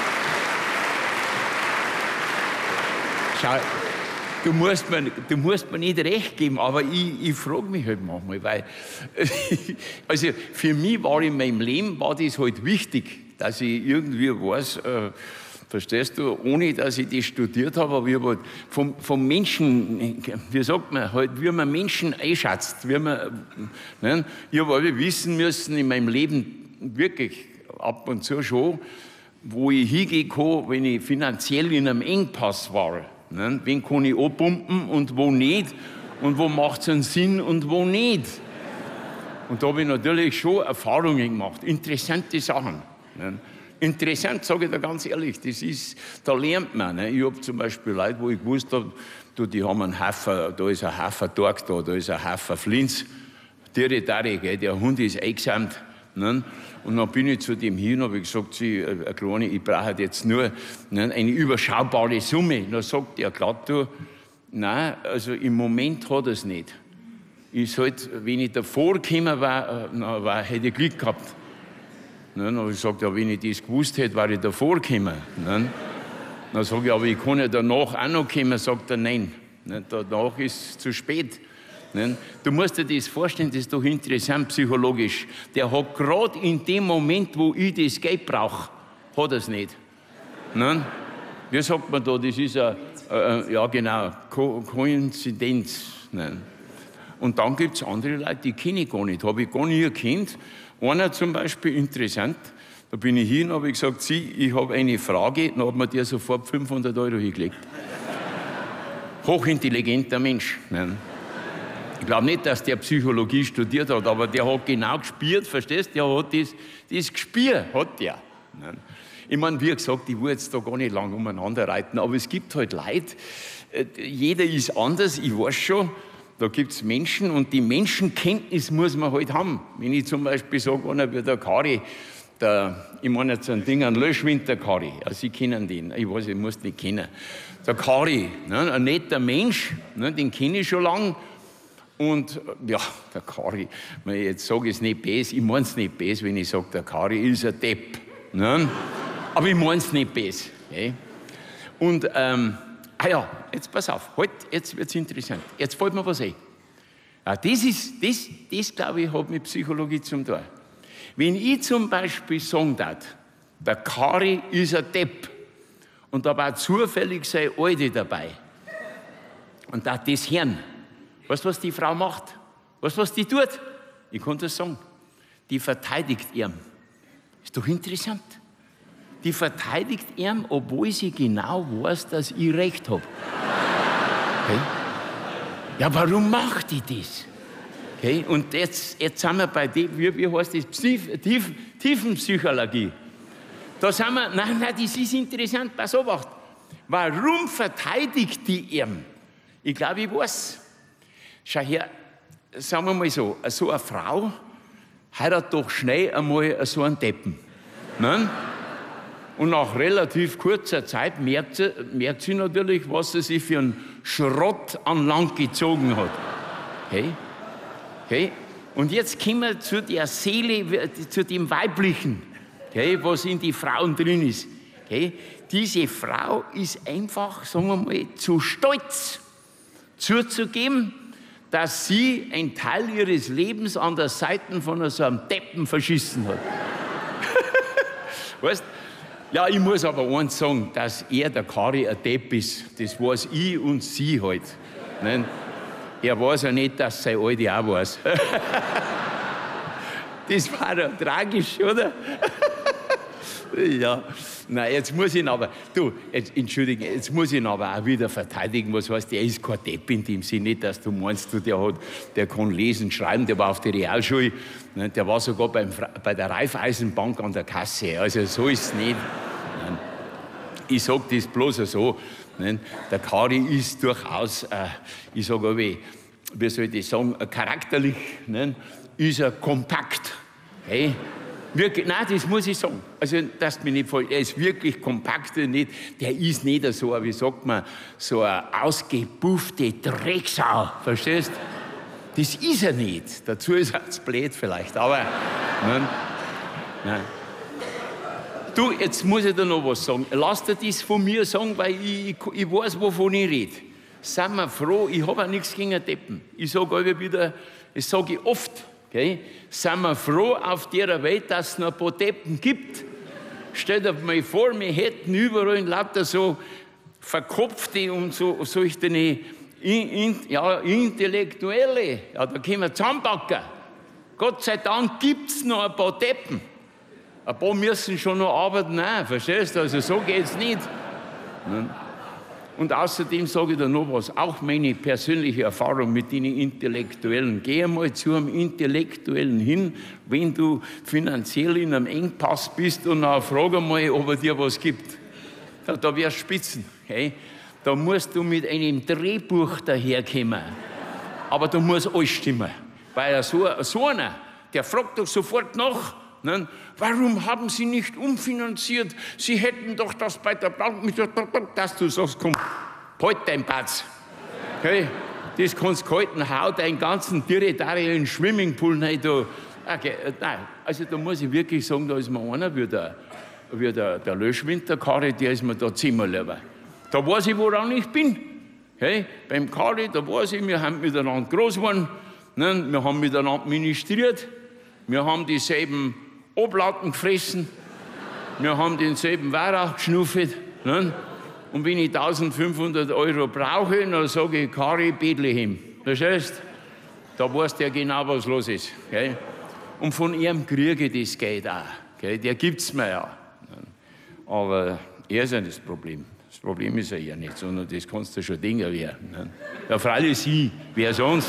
schau du, musst mir, du musst mir nicht recht geben, aber ich, ich frage mich halt manchmal, weil also für mich war in meinem Leben war das halt wichtig, dass ich irgendwie weiß, äh, verstehst du, ohne dass ich das studiert habe, aber ich habe halt vom, vom Menschen, wie sagt man, halt, wie man Menschen einschätzt, wie man, ne? Ich habe alle wissen müssen in meinem Leben, wirklich ab und zu schon, wo ich hingehen kann, wenn ich finanziell in einem Engpass war. Ne? Wen kann ich abpumpen und wo nicht und wo macht es einen Sinn und wo nicht. Und da habe ich natürlich schon Erfahrungen gemacht, interessante Sachen. Ne? Interessant, sage ich dir ganz ehrlich, das ist, da lernt man. Ne? Ich habe zum Beispiel Leute, wo ich gewusst habe, du, die haben einen Hafer, da ist ein Hafer Torg da, da ist ein Hafer Flins, Dere, Dere, der Hund ist eingesamt, Ne? Und dann bin ich zu dem hin und habe gesagt, sie, eine kleine, ich brauche jetzt nur ne, eine überschaubare Summe. Dann sagt er glatt, du, nein, also im Moment hat er es nicht. Ich sollte, wenn ich davor gekommen war, na, war, hätte ich Glück gehabt. Ne? Dann habe ich gesagt, ja, wenn ich das gewusst hätte, wäre ich davor gekommen. Ne? Dann sage ich, aber ich kann ja danach auch noch kommen. Sagt er, nein, ne? Danach ist es zu spät. Ne? Du musst dir das vorstellen, das ist doch interessant psychologisch. Der hat gerade in dem Moment, wo ich das Geld brauche, hat er es nicht. Ne? Wie sagt man da, das ist eine, äh, ja genau, Ko Koinzidenz. Ne? Und dann gibt es andere Leute, die kenne ich gar nicht, habe ich gar nie gekannt. Einer zum Beispiel, interessant, da bin ich hin und habe gesagt, Sie, ich habe eine Frage, dann hat mir der sofort fünfhundert Euro hingelegt. Hochintelligenter Mensch. Ne? Ich glaube nicht, dass der Psychologie studiert hat, aber der hat genau gespürt, verstehst du? Der hat das, das Gespür, hat der. Ne? Ich meine, wie gesagt, ich will jetzt da gar nicht lang umeinander reiten, aber es gibt halt Leute, jeder ist anders, ich weiß schon, da gibt es Menschen und die Menschenkenntnis muss man halt haben. Wenn ich zum Beispiel sage, einer wie der Kari, der, ich meine jetzt ein Ding, ein Löschwinter-Kari, also Sie kennen den, ich weiß, ich muss nicht kennen. Der Kari, ne, ein netter Mensch, ne, den kenne ich schon lange. Und ja, der Kari, jetzt sage ich es nicht böse, ich meine es nicht böse, wenn ich sage, der Kari ist ein Depp. Ne? Aber ich meine es nicht böse. Okay? Und, ähm, ah ja, jetzt pass auf, halt, jetzt wird es interessant. Jetzt fällt mir was ein. Ja, das, ist, das, das glaube ich, hat mit Psychologie zum tun. Wenn ich zum Beispiel sagen darf, der Kari ist ein Depp und da war zufällig seine Alte dabei und da das hören, weißt du, was die Frau macht? Weißt du, was die tut? Ich kann das sagen. Die verteidigt ihn. Ist doch interessant. Die verteidigt ihn, obwohl sie genau weiß, dass ich recht habe. Okay? Ja, warum macht die das? Okay? Und jetzt, jetzt sind wir bei dem, wie, wie heißt das? Tief, Tief, Tiefenpsychologie. Da sind wir, nein, nein, das ist interessant, pass auf. Warum verteidigt die ihn? Ich glaube, ich weiß. Schau her, sagen wir mal so, so eine Frau heiratet doch schnell einmal so einen Deppen. Ne? Und nach relativ kurzer Zeit merkt sie, merkt sie natürlich, was sie sich für einen Schrott an Land gezogen hat. Okay? Okay? Und jetzt kommen wir zu der Seele, zu dem Weiblichen, okay, was in die Frauen drin ist. Okay? Diese Frau ist einfach, sagen wir mal, zu stolz zuzugeben, dass sie einen Teil ihres Lebens an der Seite von so einem Deppen verschissen hat. Weißt? Ja, ich muss aber eins sagen, dass er, der Kari, ein Depp ist. Das weiß ich und sie halt. Nein? Er weiß ja nicht, dass seine Alte auch weiß. Das war ja tragisch, oder? Ja, nein, jetzt muss ich ihn aber, du, jetzt, entschuldige, jetzt muss ich ihn aber auch wieder verteidigen, was heißt, der ist kein Depp in dem Sinne, nicht, dass du meinst, du, der hat, der kann lesen, schreiben, der war auf der Realschule, ne, der war sogar beim, bei der Raiffeisenbank an der Kasse, also so ist es nicht. Nein. Ich sage das bloß so, ne, der Kari ist durchaus, äh, ich sage aber, wie soll ich das sagen, charakterlich, ne, ist er kompakt, hey? Wirklich, nein, das muss ich sagen. Also, das mir nicht voll. Er ist wirklich kompakt, nicht. Der ist nicht so, wie sagt man, so eine ausgebuffte Drecksau. Verstehst? Das ist er nicht. Dazu ist er zu blöd vielleicht. Aber, nein, nein. Du, jetzt muss ich dir noch was sagen. Lass dir das von mir sagen, weil ich, ich, ich weiß, wovon ich rede. Sind wir froh, ich habe auch nichts gegen Deppen. Ich sage immer wieder, das sage ich oft. Okay? Sind wir froh auf der Welt, dass es noch ein paar Deppen gibt? Stellt euch mal vor, wir hätten überall lauter so verkopfte und so solche in, in, ja, Intellektuelle. Ja, da können wir zusammenpacken. Gott sei Dank gibt es noch ein paar Deppen. Ein paar müssen schon noch arbeiten, nein, verstehst du? Also so geht es nicht. Und außerdem sage ich dir noch was, auch meine persönliche Erfahrung mit den Intellektuellen. Geh einmal zu einem Intellektuellen hin, wenn du finanziell in einem Engpass bist und dann frage mal, ob er dir was gibt. Da, da wär's Spitzen. Okay? Da musst du mit einem Drehbuch daherkommen. Aber da muss alles stimmen. Weil so, so einer, der fragt doch sofort nach, Ne? Warum haben Sie nicht umfinanziert? Sie hätten doch das bei der Bank mit der, dass du sagst, komm, halt dein Batz. Okay? Das kannst du halten, hau deinen ganzen territorialen Swimmingpool rein. Da. Okay, nein, also da muss ich wirklich sagen, da ist mir einer wie der, wie der, der Löschwinter-Kari, der ist mir da zehnmal lieber. Da weiß ich, woran ich bin. Okay? Beim Kari, da weiß ich, wir haben miteinander groß geworden, ne? Wir haben miteinander ministriert, wir haben dieselben Oblaten gefressen, wir haben denselben Weihrauch geschnuffelt. Ne? Und wenn ich eintausendfünfhundert Euro brauche, dann sage ich Kari Bethlehem. Verstehst? Da weiß der genau, was los ist. Okay? Und von ihm kriege ich das Geld auch. Okay? Der gibt es mir ja. Aber er ist ja das Problem. Das Problem ist ja eher nicht, sondern das kannst du schon denken, wer. Ja, freilich Sie, wer sonst.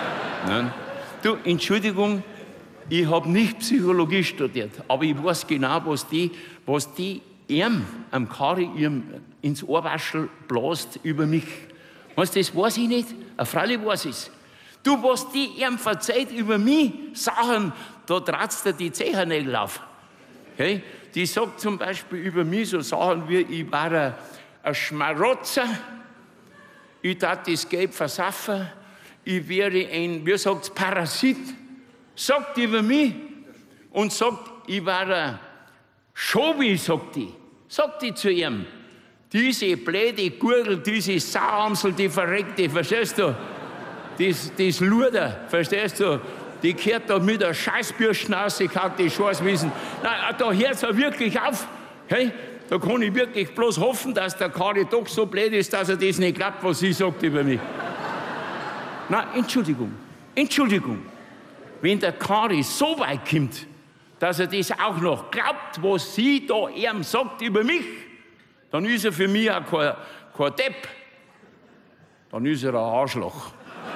Du, Entschuldigung, ich habe nicht Psychologie studiert, aber ich weiß genau, was die, was die ihm, am Kari, ihm ins Ohrwaschel blast über mich. Was, das weiß ich nicht, freilich weiß ich es. Du, was die ihm verzeiht über mich, Sachen, da tratst du die Zehennägel auf. Okay? Die sagt zum Beispiel über mich so Sachen wie, ich war ein, ein Schmarotzer, ich tat das Geld versaffen, ich wäre ein, wie sagt's, Parasit. Sagt die über mich und sagt, ich war ein Schobi, sagt die. Sagt die zu ihm. Diese blöde Gurgel, diese Sauamsel, die verreckte, verstehst du? Das, das Luder, verstehst du? Die gehört da mit der Scheißbürsten rausgekackt, die Scheißwissen. Nein, da hört es wirklich auf. Hey, da kann ich wirklich bloß hoffen, dass der Kari doch so blöd ist, dass er das nicht glaubt, was sie sagt über mich. Nein, Entschuldigung, Entschuldigung. Wenn der Kari so weit kommt, dass er das auch noch glaubt, was sie da ihm sagt über mich, dann ist er für mich auch kein, kein Depp. Dann ist er ein Arschloch.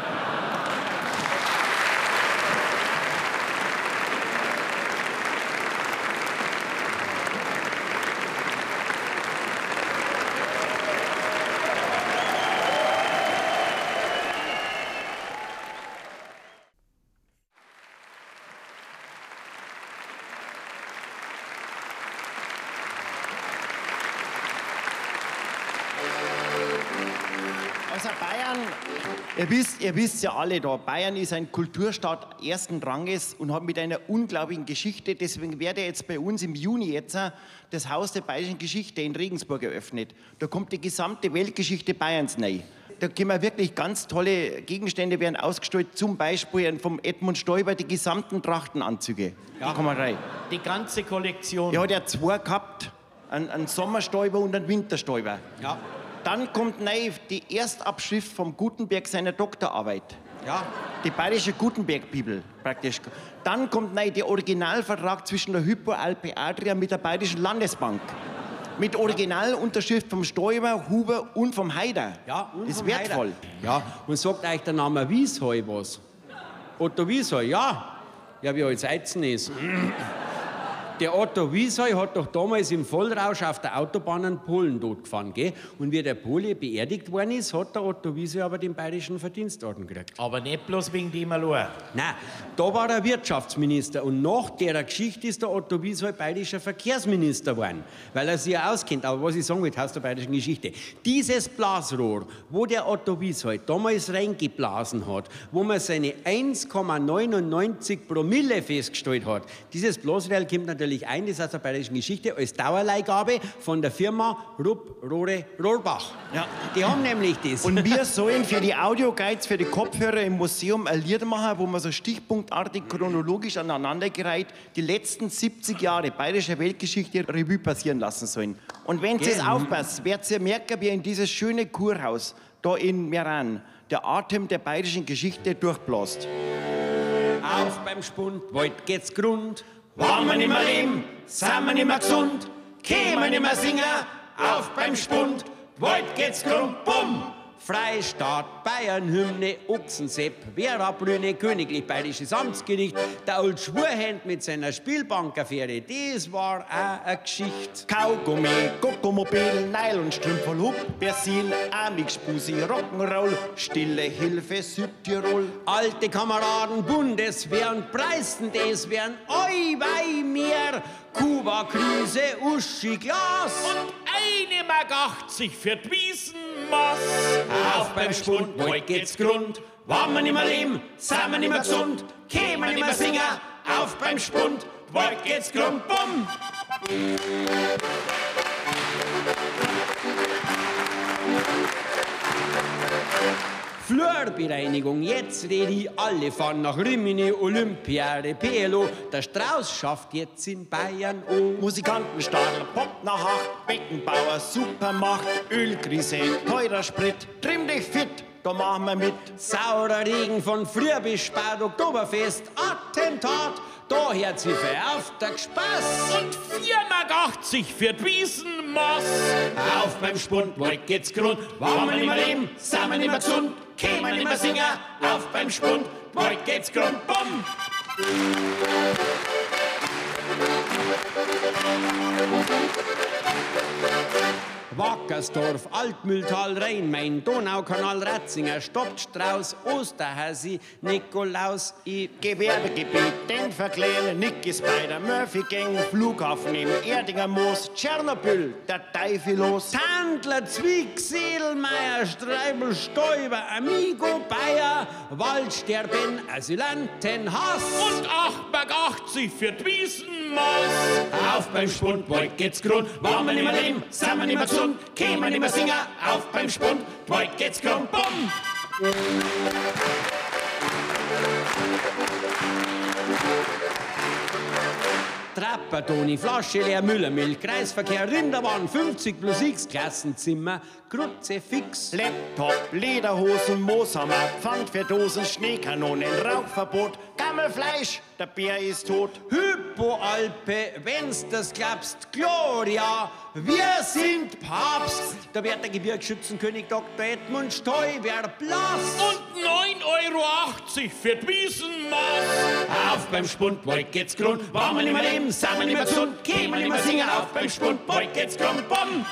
Also Bayern, ihr wisst, ihr wisst ja alle da, Bayern ist ein Kulturstaat ersten Ranges und hat mit einer unglaublichen Geschichte. Deswegen werde jetzt bei uns im Juni jetzt das Haus der Bayerischen Geschichte in Regensburg eröffnet. Da kommt die gesamte Weltgeschichte Bayerns rein. Da können wirklich ganz tolle Gegenstände werden ausgestellt, zum Beispiel vom Edmund Stoiber die gesamten Trachtenanzüge. Ja. Die kommen rein. Die ganze Kollektion. Er hat ja zwei gehabt, einen, einen Sommerstäuber und einen Winterstäuber. Ja. Dann kommt neu die Erstabschrift vom Gutenberg seiner Doktorarbeit. Ja. Die bayerische Gutenberg-Bibel praktisch. Dann kommt neu der Originalvertrag zwischen der Hypo Alpe Adria mit der Bayerischen Landesbank. Mit Originalunterschrift vom Stoiber, Huber und vom Haider. Ja, und das ist vom wertvoll. Haider. Ja, und sagt euch der Name Wiesheu was? Otto Wiesheu, ja. Ja, wie alt Eizen ist. Der Otto Wiesheu hat doch damals im Vollrausch auf der Autobahn einen Polen totgefahren, gell? Und wie der Pole beerdigt worden ist, hat der Otto Wiesheu aber den Bayerischen Verdienstorden gekriegt. Aber nicht bloß wegen dem allein. Nein, da war er Wirtschaftsminister und nach der Geschichte ist der Otto Wiesheu bayerischer Verkehrsminister geworden, weil er sich ja auskennt. Aber was ich sagen will, aus der bayerischen Geschichte, dieses Blasrohr, wo der Otto Wiesheu damals reingeblasen hat, wo man seine eins Komma neunundneunzig Promille festgestellt hat, dieses Blasrohr kommt natürlich ein, das ist aus der bayerischen Geschichte, als Dauerleihgabe von der Firma Rupp Rohre Rohrbach. Ja. Die haben nämlich das. Und wir sollen für die Audioguides, für die Kopfhörer im Museum ein Lied machen, wo man so stichpunktartig chronologisch aneinandergereiht die letzten siebzig Jahre bayerischer Weltgeschichte Revue passieren lassen sollen. Und wenn ihr jetzt aufpasst, werdet ihr merken, wie in dieses schöne Kurhaus da in Meran der Atem der bayerischen Geschichte durchbläst. Auf beim Spund, Wald geht's Grund. Wollen wir nimmer leben, sind wir nimmer gesund, kämen nimmer singen, auf beim Spund, Wald geht's grund, bumm, Freistaat, Bayern-Hymne, Ochsensepp, Vera-Brüne, königlich bayerisches Amtsgericht, der Old Schwurhand mit seiner Spielbankaffäre, das war auch eine Geschichte. Kaugummi, Kokomobil, Nylonstrümpfe, Hup, Persil, Amix-Spusi, Rock'n'Roll, Stille Hilfe, Südtirol. Alte Kameraden, Bundeswehr und Preisen, das wären oi bei mir. Kuba-Krise, Uschi Glas. Und eine Mark achtzig für die Wiesenmaß. Auf beim Spund, heute geht's Grund. Wollen wir nimmer leben, sind wir nimmer gesund. Kämen wir nimmer singen, auf beim Spund, heute geht's Grund, bumm. Flurbereinigung, jetzt rede ich, alle fahren nach Rimini, Olympiade, P L O. Der Strauß schafft jetzt in Bayern um. Musikantenstadler, Pop nach acht, Beckenbauer, Supermacht, Ölkrise, teurer Sprit, trimm dich fit, da machen wir mit. Saurer Regen von früh bis spät, Oktoberfest, Attentat, da hört sie verhafter Spaß. Und vier Mark achtzig für die Wiesenmaß. Auf beim Spund, heute geht's Grund. Wollen wir nimmer leben, sind wir nimmer gesund. Kämen wir nimmer singen, auf beim Spund, heute geht's Grund, bumm. Wackersdorf, Altmühltal, Rhein-Main, Donaukanal, Ratzinger, Stoppt, Strauß, Osterhasi, Nikolaus, i Gewerbegebiet, Denver, Kleine, Nickis bei der Murphy-Gang, Flughafen im Erdinger Moos, Tschernobyl, der Teufel los. Tandler, Zwick, Seelmeier, Streibel, Stoiber, Amigo, Bayer, Waldsterben, Asylanten, Hass. Und acht Mark achtzig für die Wiesenmaß. Auf beim Spund, heute geht's Grund. Wollen wir nimmer leben, sind wir nimmer gesund. Kämen wir nimmer singen, auf beim Spund, heute geht's Grund, bumm. Trappertoni, Flasche leer, Müllermilch, Kreisverkehr, Rinderwahn, fünfzig plus X, Klassenzimmer, Krutze fix. Laptop, Lederhosen, Mooshammer, Pfand für Dosen, Schneekanonen, Rauchverbot, Gammelfleisch, der Bär ist tot. Hypoalpe, wenn's das glaubst, Gloria, wir sind Papst. Da wird der Gebirgsschützenkönig Doktor Edmund Stoiber blass. Und neun Euro achtzig für die Wiesenmaß. Auf beim Spund, heute geht's Grund. Wollen wir nimmer leben, sind wir nimmer gesund. Kämen wir nimmer singen, auf beim Spund, heute geht's Grund, bumm.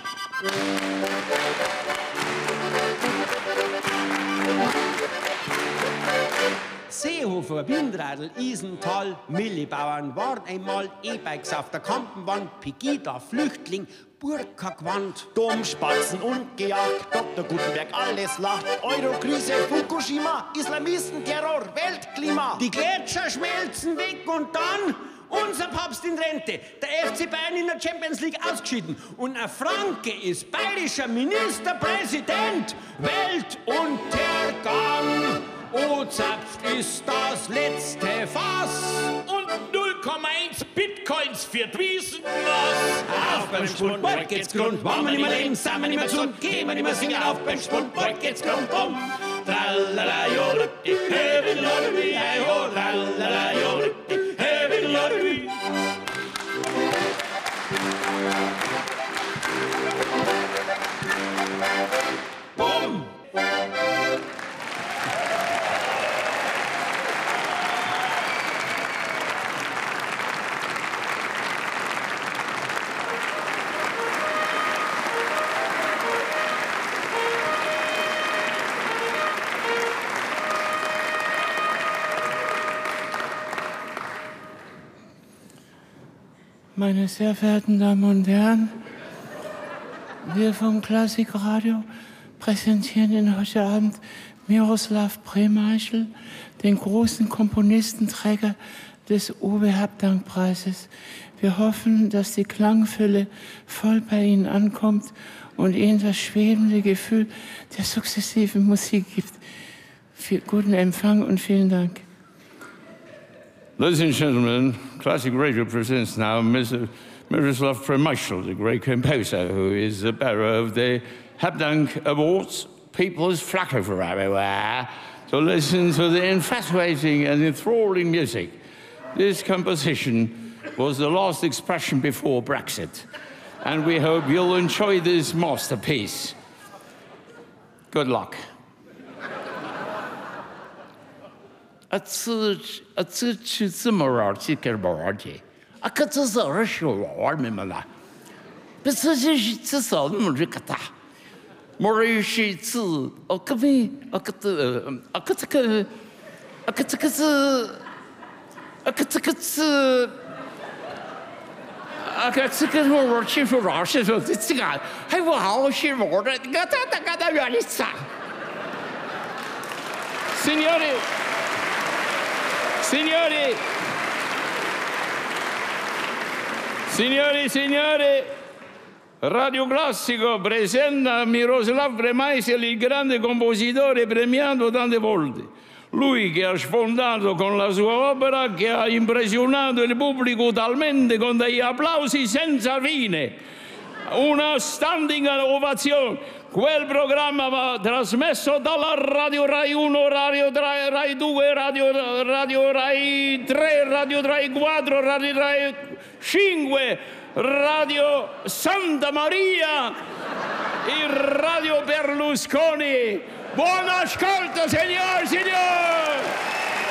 Seehofer, Windradl, Isental, Millibauern waren einmal E-Bikes auf der Kampenwand, Pegida, Flüchtling, Burka-Gewand. Domspatzen und gejagt, Doktor Gutenberg, alles lacht. Eurokrise, Fukushima, Islamistenterror, Weltklima. Die Gletscher schmelzen weg und dann unser Papst in Rente, der F C Bayern in der Champions League ausgeschieden und ein Franke ist bayerischer Ministerpräsident. Weltuntergang, O-Zapft ist das letzte Fass. Und null Komma eins Bitcoins für die Wiesenmaß. Auf beim Spund, heute geht's Grund. Wollen wir nimmer leben, sind wir nimmer gesund. Kämen wir nimmer singen, auf beim Spund, heute geht's Grund, bumm. Tralala, joditi, heavy lottery, hey ho, tralala, joditi, heavy lottery. Bumm. Meine sehr verehrten Damen und Herren, wir vom Klassikradio präsentieren Ihnen heute Abend Miroslav Premarschel, den großen Komponistenträger des Uwe Hauptdankpreises. Wir hoffen, dass die Klangfülle voll bei Ihnen ankommt und Ihnen das schwebende Gefühl der sukzessiven Musik gibt. Viel guten Empfang und vielen Dank. Ladies and gentlemen, Classic Radio presents now Mister Miroslav Premarschel, the great composer, who is the bearer of the Habdank Awards, People's Flock over everywhere, to listen to the infatuating and enthralling music. This composition was the last expression before Brexit, and we hope you'll enjoy this masterpiece. Good luck.啊，这啊这这这么玩去跟玩去，啊，可这是二十玩明白了？不是这是至少那么这个大，莫儿是字哦，可没啊个这啊个这个啊个这个是啊个这个是啊个这个我玩去说玩是说这这个还不好是玩的，你看他他他他原来啥 ？Signori. Signori, signori, signori, Radio Classico presenta Miroslav Premaisel, il grande compositore premiato tante volte. Lui che ha sfondato con la sua opera, che ha impressionato il pubblico talmente con degli applausi senza fine. Una standing ovazione. Quel programma va trasmesso dalla Radio Rai uno, Radio Rai due, Radio, Radio Rai tre, Radio Rai quattro, Radio Rai cinque, Radio Santa Maria, il Radio Berlusconi. Buon ascolto, signor, signor!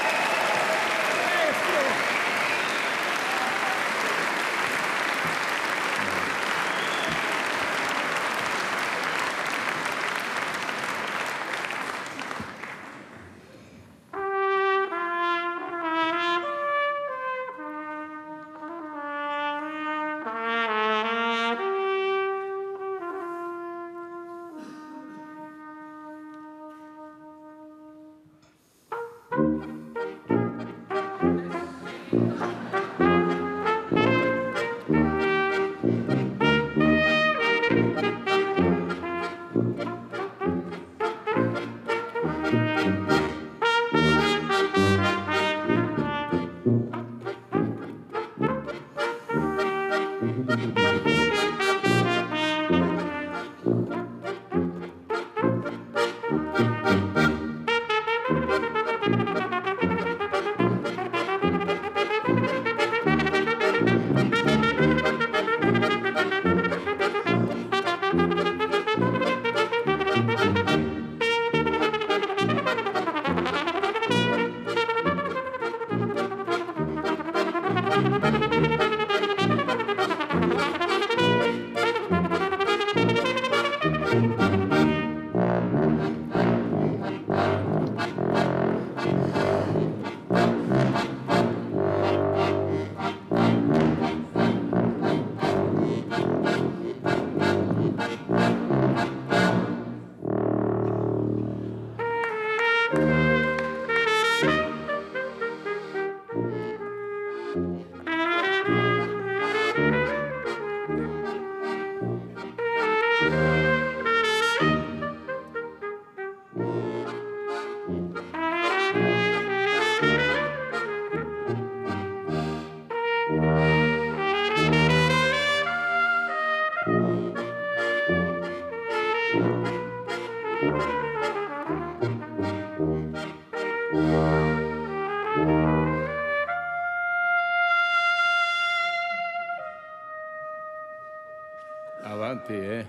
Avanti, eh.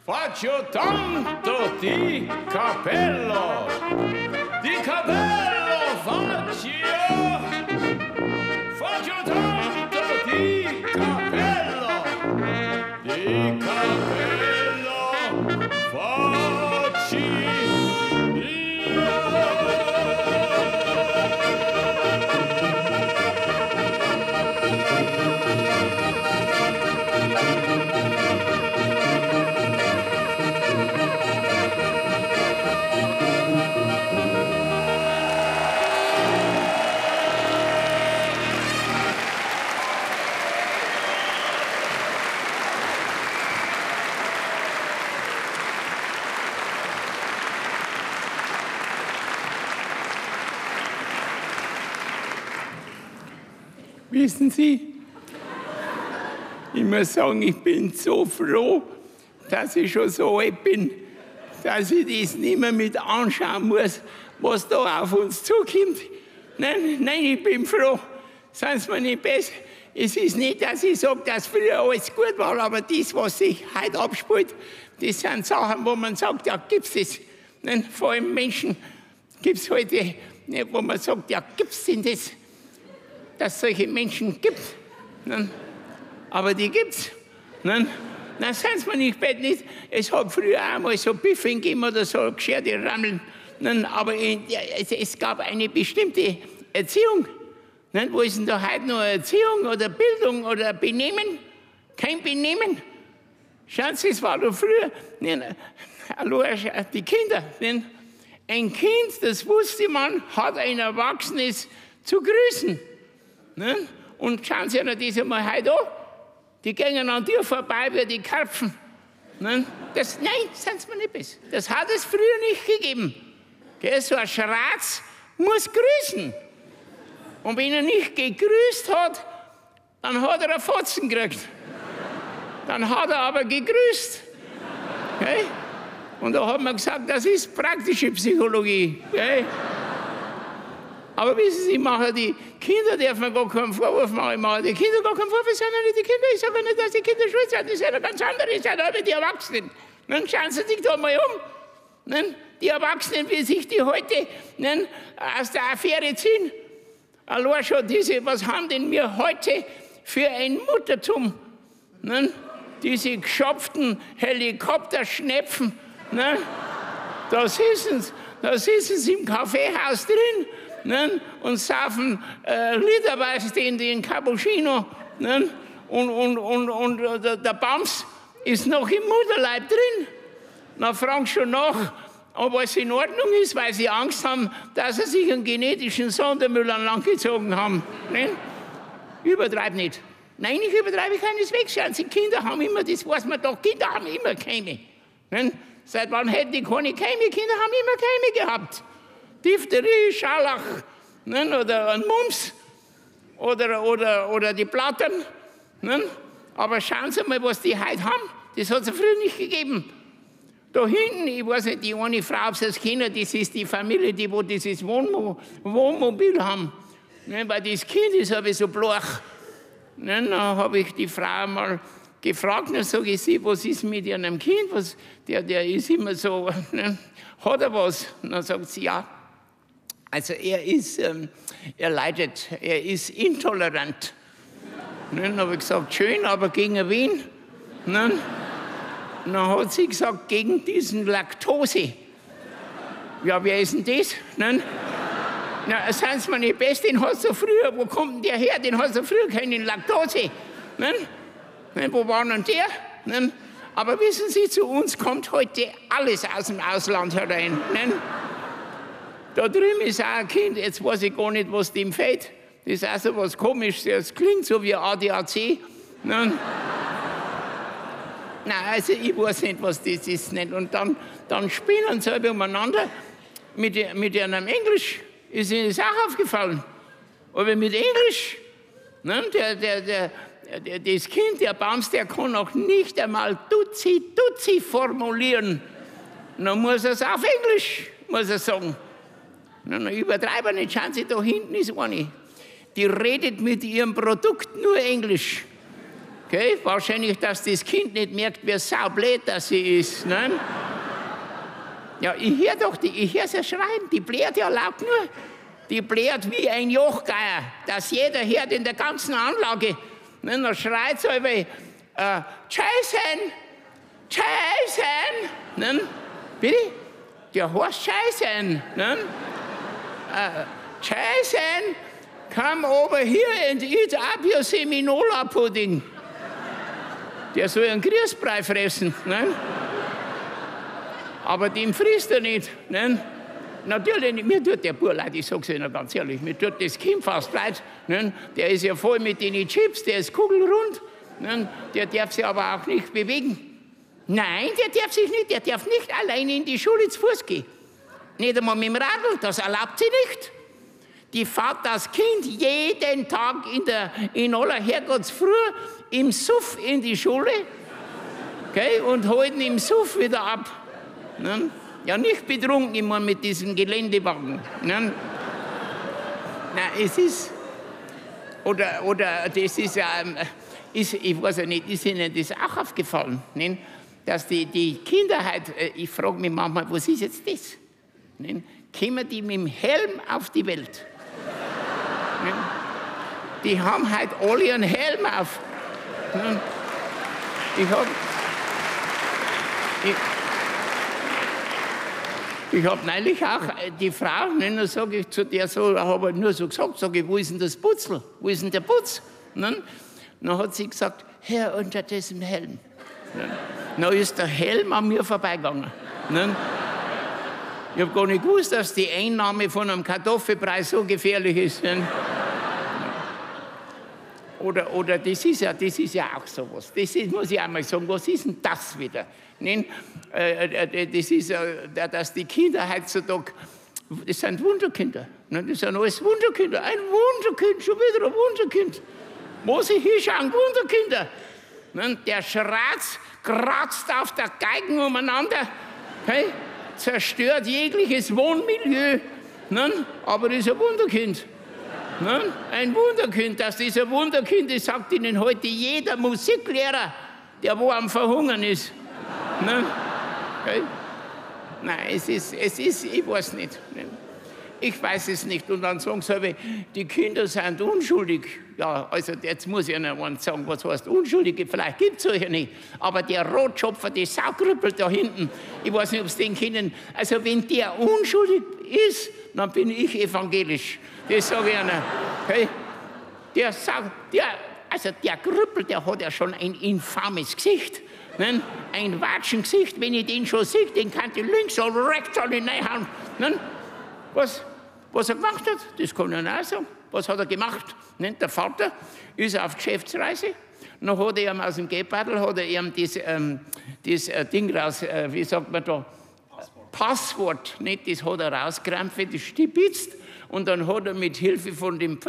faccio tanto di cappello, di cappello faccio, faccio tanto di cappello, di cappello faccio io. Wissen Sie, ich muss sagen, ich bin so froh, dass ich schon so alt bin, dass ich das nicht mehr mit anschauen muss, was da auf uns zukommt. Nein, nein, ich bin froh. Seien Sie mir nicht besser. Es ist nicht, dass ich sage, dass früher alles gut war, aber das, was sich heute abspielt, das sind Sachen, wo man sagt, ja, gibt's das. Nein, vor allem Menschen gibt's heute, wo man sagt, ja, gibt's denn das? Dass es solche Menschen gibt. Nein. Aber die gibt's. Nein. Na, seien Sie mir nicht bett nicht. Es hat früher auch mal so Biffing gegeben oder so gescherte Rammeln. Nein, aber in, ja, es, es gab eine bestimmte Erziehung. Nein, wo ist denn da heute noch Erziehung oder Bildung oder Benehmen? Kein Benehmen. Schauen Sie, es war doch früher. Nein, hallo, die Kinder. Nein, ein Kind, das wusste man, hat ein Erwachsenes zu grüßen. Ne? Und schauen Sie sich das einmal heute an. Die gehen an dir vorbei wie die Karpfen. Ne? Das, nein, sind Sie mir nicht besser. Das hat es früher nicht gegeben. Gell? So ein Schratz muss grüßen. Und wenn er nicht gegrüßt hat, dann hat er einen Fotzen gekriegt. Dann hat er aber gegrüßt. Gell? Und da hat man gesagt, das ist praktische Psychologie. Gell? Aber wissen Sie, machen die Kinder dürfen gar keinen Vorwurf machen. Die Kinder gar keinen Vorwurf, das sind ja nicht die Kinder. Ich sage nicht, dass die Kinder schuld sind. Das sind ja ganz andere, das sind aber die Erwachsenen. Dann schauen Sie sich da mal um. Die Erwachsenen, wie sich die heute aus der Affäre ziehen. Allein schon diese, was haben denn wir heute für ein Muttertum? Diese geschopften Helikopterschnepfen. Da sitzen sie, da sitzen sie im Kaffeehaus drin. Ne? Und saufen äh, literweise den, den Cappuccino. Ne? Und, und, und, und äh, der, der Bams ist noch im Mutterleib drin. Dann fragen sie schon nach, ob es in Ordnung ist, weil sie Angst haben, dass sie sich einen genetischen Sondermüll an Land gezogen haben. Ne? Übertreib nicht. Nein, ich übertreibe keineswegs. Schauen Sie, Kinder haben immer, das weiß man doch, Kinder haben immer Keime. Ne? Seit wann hätten die keine Keime? Kinder haben immer Keime gehabt. Diphtherie, Scharlach, ne, oder ein Mumps oder, oder, oder die Platten. Ne? Aber schauen Sie mal, was die heute haben. Das hat es früher nicht gegeben. Da hinten, ich weiß nicht, die eine Frau, ob Sie das kennen, das ist die Familie, die wo dieses Wohnmo Wohnmobil haben. Ne, weil das Kind ist aber so blach. Ne, dann habe ich die Frau mal gefragt, dann sage ich, sie, was ist mit ihrem Kind? Was, der, der ist immer so, ne, hat er was? Und dann sagt sie, ja. Also er ist, ähm, er leidet, er ist intolerant. Ne, dann habe ich gesagt, schön, aber gegen wen? Ne? Dann hat sie gesagt, gegen diesen Laktose. Ja, wer ist denn das? Ne? Na, seien Sie mir nicht best, den hast du früher, wo kommt denn der her? Den hast du früher keinen Laktose. Ne? Ne, wo war denn der? Ne? Aber wissen Sie, zu uns kommt heute alles aus dem Ausland herein. Ne? Da drüben ist auch ein Kind, jetzt weiß ich gar nicht, was dem fehlt. Das ist auch so was Komisches, das klingt so wie A D A C. Ne? Nein, also ich weiß nicht, was das ist. Nicht. Und dann, dann spielen sie halt umeinander mit, mit einem Englisch. Ist Ihnen das auch aufgefallen? Aber mit Englisch, ne? der, der, der, der, das Kind, der Bams, der kann auch nicht einmal Duzi, Duzi formulieren. Dann muss er es auf Englisch, muss er sagen. Dann übertreiben nicht, schauen Sie, da hinten ist eine. Die redet mit ihrem Produkt nur Englisch. Okay? Wahrscheinlich, dass das Kind nicht merkt, wie saublöd das sie ist. Ne? Ja, ich höre doch, die, ich höre sie schreien, die bläht ja laut nur. Die bläht wie ein Jochgeier, dass jeder hört in der ganzen Anlage. Ne? Dann schreit sie über, äh, Jason, Jason. Ne? Bitte? Der heißt Jason. Ne? Uh, Jason, come over here and eat up your Seminola pudding. Der soll einen Grießbrei fressen. Ne? Aber den frisst er nicht. Ne? Natürlich nicht. Mir tut der Bub leid, ich sag's Ihnen ganz ehrlich, mir tut das Kind fast leid. Ne? Der ist ja voll mit den Chips, der ist kugelrund. Ne? Der darf sich aber auch nicht bewegen. Nein, der darf sich nicht, der darf nicht alleine in die Schule zu Fuß gehen. Nicht einmal mit dem Radl, das erlaubt sie nicht. Die fährt das Kind jeden Tag in, der, in aller Herrgottsfrüh im Suff in die Schule, okay, und holt ihn im Suff wieder ab. Ne? Ja, nicht betrunken immer mit diesem Geländewagen. Ne? Na, es ist, oder, oder das ist ja, ist, ich weiß ja nicht, ist Ihnen das auch aufgefallen, ne? Dass die, die Kinder halt, ich frage mich manchmal, was ist jetzt das? Ne? Kommen die mit dem Helm auf die Welt? Ne? Die haben halt alle ihren Helm auf. Ne? Ich habe ich, ich hab neulich auch die Frau, ne, dann sage ich zu der so, habe nur so gesagt, sage ich, wo ist denn das Putzel? Wo ist denn der Putz? Ne? Dann hat sie gesagt, Herr, unter diesem Helm. Ne? Dann ist der Helm an mir vorbeigegangen. Ne? Ich habe gar nicht gewusst, dass die Einnahme von einem Kartoffelbrei so gefährlich ist. Ne? Oder, oder das, ist ja, das ist ja auch sowas. Das ist, muss ich einmal sagen, was ist denn das wieder? Ne? Äh, das ist ja, dass die Kinder heutzutage, das sind Wunderkinder. Ne? Das sind alles Wunderkinder. Ein Wunderkind, schon wieder ein Wunderkind. Muss ich hinschauen, Wunderkinder. Ne? Der Schratz kratzt auf der Geigen umeinander, okay? Zerstört jegliches Wohnmilieu, ne? Aber das ist ein Wunderkind. Ne? Ein Wunderkind, dass das ein Wunderkind ist, sagt Ihnen heute jeder Musiklehrer, der wo am Verhungern ist. Ne? Okay? Nein, es ist, es ist, ich weiß nicht. Ne? Ich weiß es nicht. Und dann sagen sie, die Kinder sind unschuldig. Ja, also jetzt muss ich Ihnen sagen, was heißt unschuldig? Vielleicht gibt es solche nicht. Aber der Rotschopfer, die Saugrüppel da hinten, ich weiß nicht, ob Sie den kennen. Also wenn der unschuldig ist, dann bin ich evangelisch. Das sage ich Ihnen. Okay? Der, der, also der Grüppel, der hat ja schon ein infames Gesicht. Ne? Ein Watschengesicht, wenn ich den schon sehe, den kann ich links oder rechts an den reinhauen. Ne? Was, was er gemacht hat, das kann ich auch sagen. Was hat er gemacht? Ne? Der Vater ist auf Geschäftsreise. Dann hat er ihm aus dem Geldbeutel hat er ihm das, ähm, das äh, Ding raus, äh, wie sagt man da? Passwort. Passwort, nicht? Das hat er rausgekramt, das stibitzt. Und dann hat er mit Hilfe von dem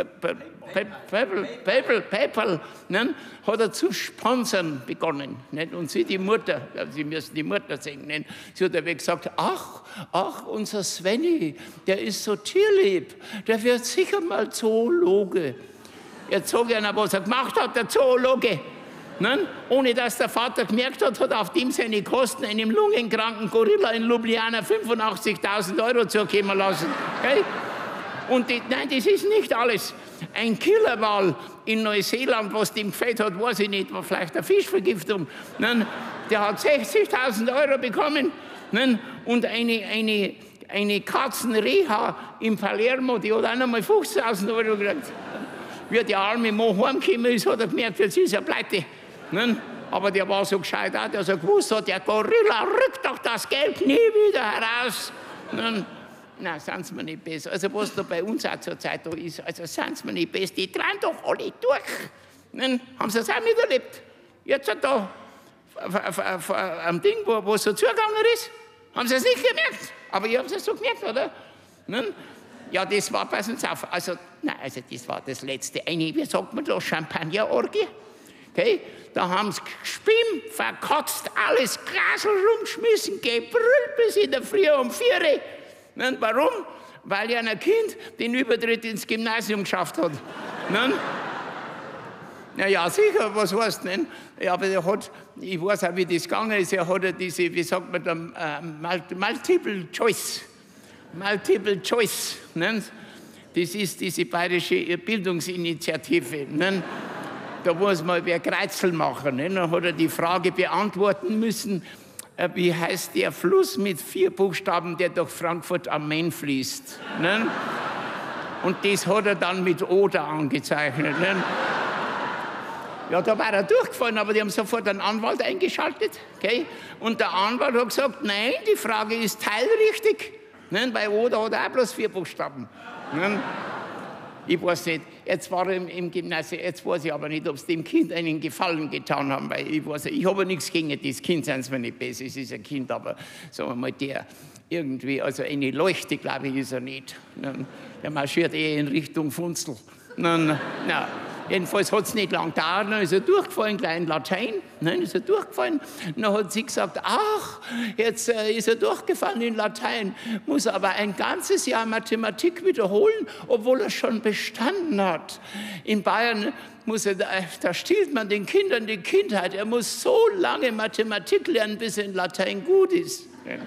PayPal, ne, hat er zu sponsern begonnen. Nicht? Und sie, die Mutter, Sie müssen die Mutter sehen, nicht? Sie hat aber gesagt, ach, ach, unser Svenny, der ist so tierlieb, der wird sicher mal Zoologe. Jetzt sage ich Ihnen, was er gemacht hat, der Zoologe. Ne? Ohne dass der Vater gemerkt hat, hat auf dem seine Kosten einem lungenkranken Gorilla in Ljubljana fünfundachtzigtausend Euro zukommen lassen. Okay? Und die, nein, das ist nicht alles. Ein Killerwal in Neuseeland, was dem gefällt hat, weiß ich nicht, war vielleicht eine Fischvergiftung. Nein, der hat sechzigtausend Euro bekommen. Nein, und eine, eine, eine Katzenreha in Palermo, die hat auch noch mal fünfzigtausend Euro gekriegt. Wie der arme Mann heimgekommen ist, hat er gemerkt, jetzt ist er pleite. Nein, aber der war so gescheit auch, dass er gewusst hat, der Gorilla rückt doch das Geld nie wieder heraus. Nein, Nein, sind sie mir nicht besser. Also was da bei uns auch zur Zeit da ist, also sind sie mir nicht besser. Die drehen doch alle durch. Dann haben sie es auch miterlebt. Jetzt da am Ding, wo, wo es so zugegangen ist, haben sie es nicht gemerkt. Aber ich habe es so gemerkt, oder? Ja, das war, passen Sie auf, also, nein, also das war das Letzte. Eine, wie sagt man da, Champagnerorgie. Okay? Da haben sie gespimmt, verkotzt, alles Glasel rumgeschmissen, gebrüllt bis in der Früh um vier. Und warum? Weil ja ein Kind den Übertritt ins Gymnasium geschafft hat. Na ja, sicher, was heißt denn? Ja, aber er hat, ich weiß auch, wie das gegangen ist, er hat ja diese, wie sagt man da, äh, Multiple Choice. Multiple Choice. Ne? Das ist diese bayerische Bildungsinitiative. Ne? Da muss man wer Kreuzel machen. Ne? Dann hat er die Frage beantworten müssen, äh, wie heißt der Fluss mit vier Buchstaben, der durch Frankfurt am Main fließt. Ne? Und das hat er dann mit Oder angezeichnet. Ne? Ja, da war er durchgefallen, aber die haben sofort einen Anwalt eingeschaltet. Okay? Und der Anwalt hat gesagt, nein, die Frage ist teilrichtig. Ne? Bei Oder hat er auch bloß vier Buchstaben. Ne? Ich weiß nicht, jetzt war er im, im Gymnasium, jetzt weiß ich aber nicht, ob es dem Kind einen Gefallen getan haben, weil ich weiß, ich habe nichts gegen das Kind, seien es mir nicht besser, es ist ein Kind, aber sagen wir mal, der irgendwie, also eine Leuchte, glaube ich, ist er nicht. Ne? Der marschiert eher in Richtung Funzel. Ne? Na, jedenfalls hat es nicht lang gedauert, dann ist er durchgefallen, gleich in Latein, dann ist er durchgefallen. Dann hat sie gesagt, ach, jetzt äh, ist er durchgefallen in Latein, muss aber ein ganzes Jahr Mathematik wiederholen, obwohl er schon bestanden hat. In Bayern muss er, da stiehlt man den Kindern die Kindheit. Er muss so lange Mathematik lernen, bis er in Latein gut ist.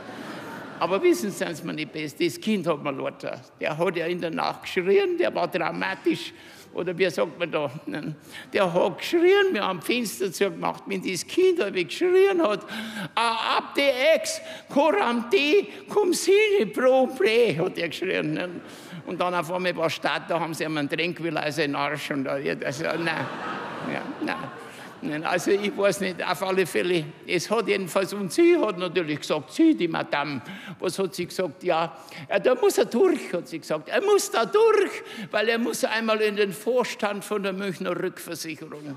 Aber wissen Sie, das ist mir nicht best. Das Kind hat mir lauter. Der hat ja in der Nacht geschrien, der war dramatisch. Oder wie sagt man da? Der hat geschrien, wir haben Fenster zugemacht. Wenn das Kind geschrien hat, ab die Ex, coram te, cum sine pro pre, hat er geschrien. Und dann auf einmal war Stadt, da haben sie ihm einen Tranquilizer in den Arsch. Und also, nein, ja, nein. Also ich weiß nicht, auf alle Fälle, es hat jedenfalls, und sie hat natürlich gesagt, sie, die Madame, was hat sie gesagt, ja, da muss er durch, hat sie gesagt, er muss da durch, weil er muss einmal in den Vorstand von der Münchner Rückversicherung.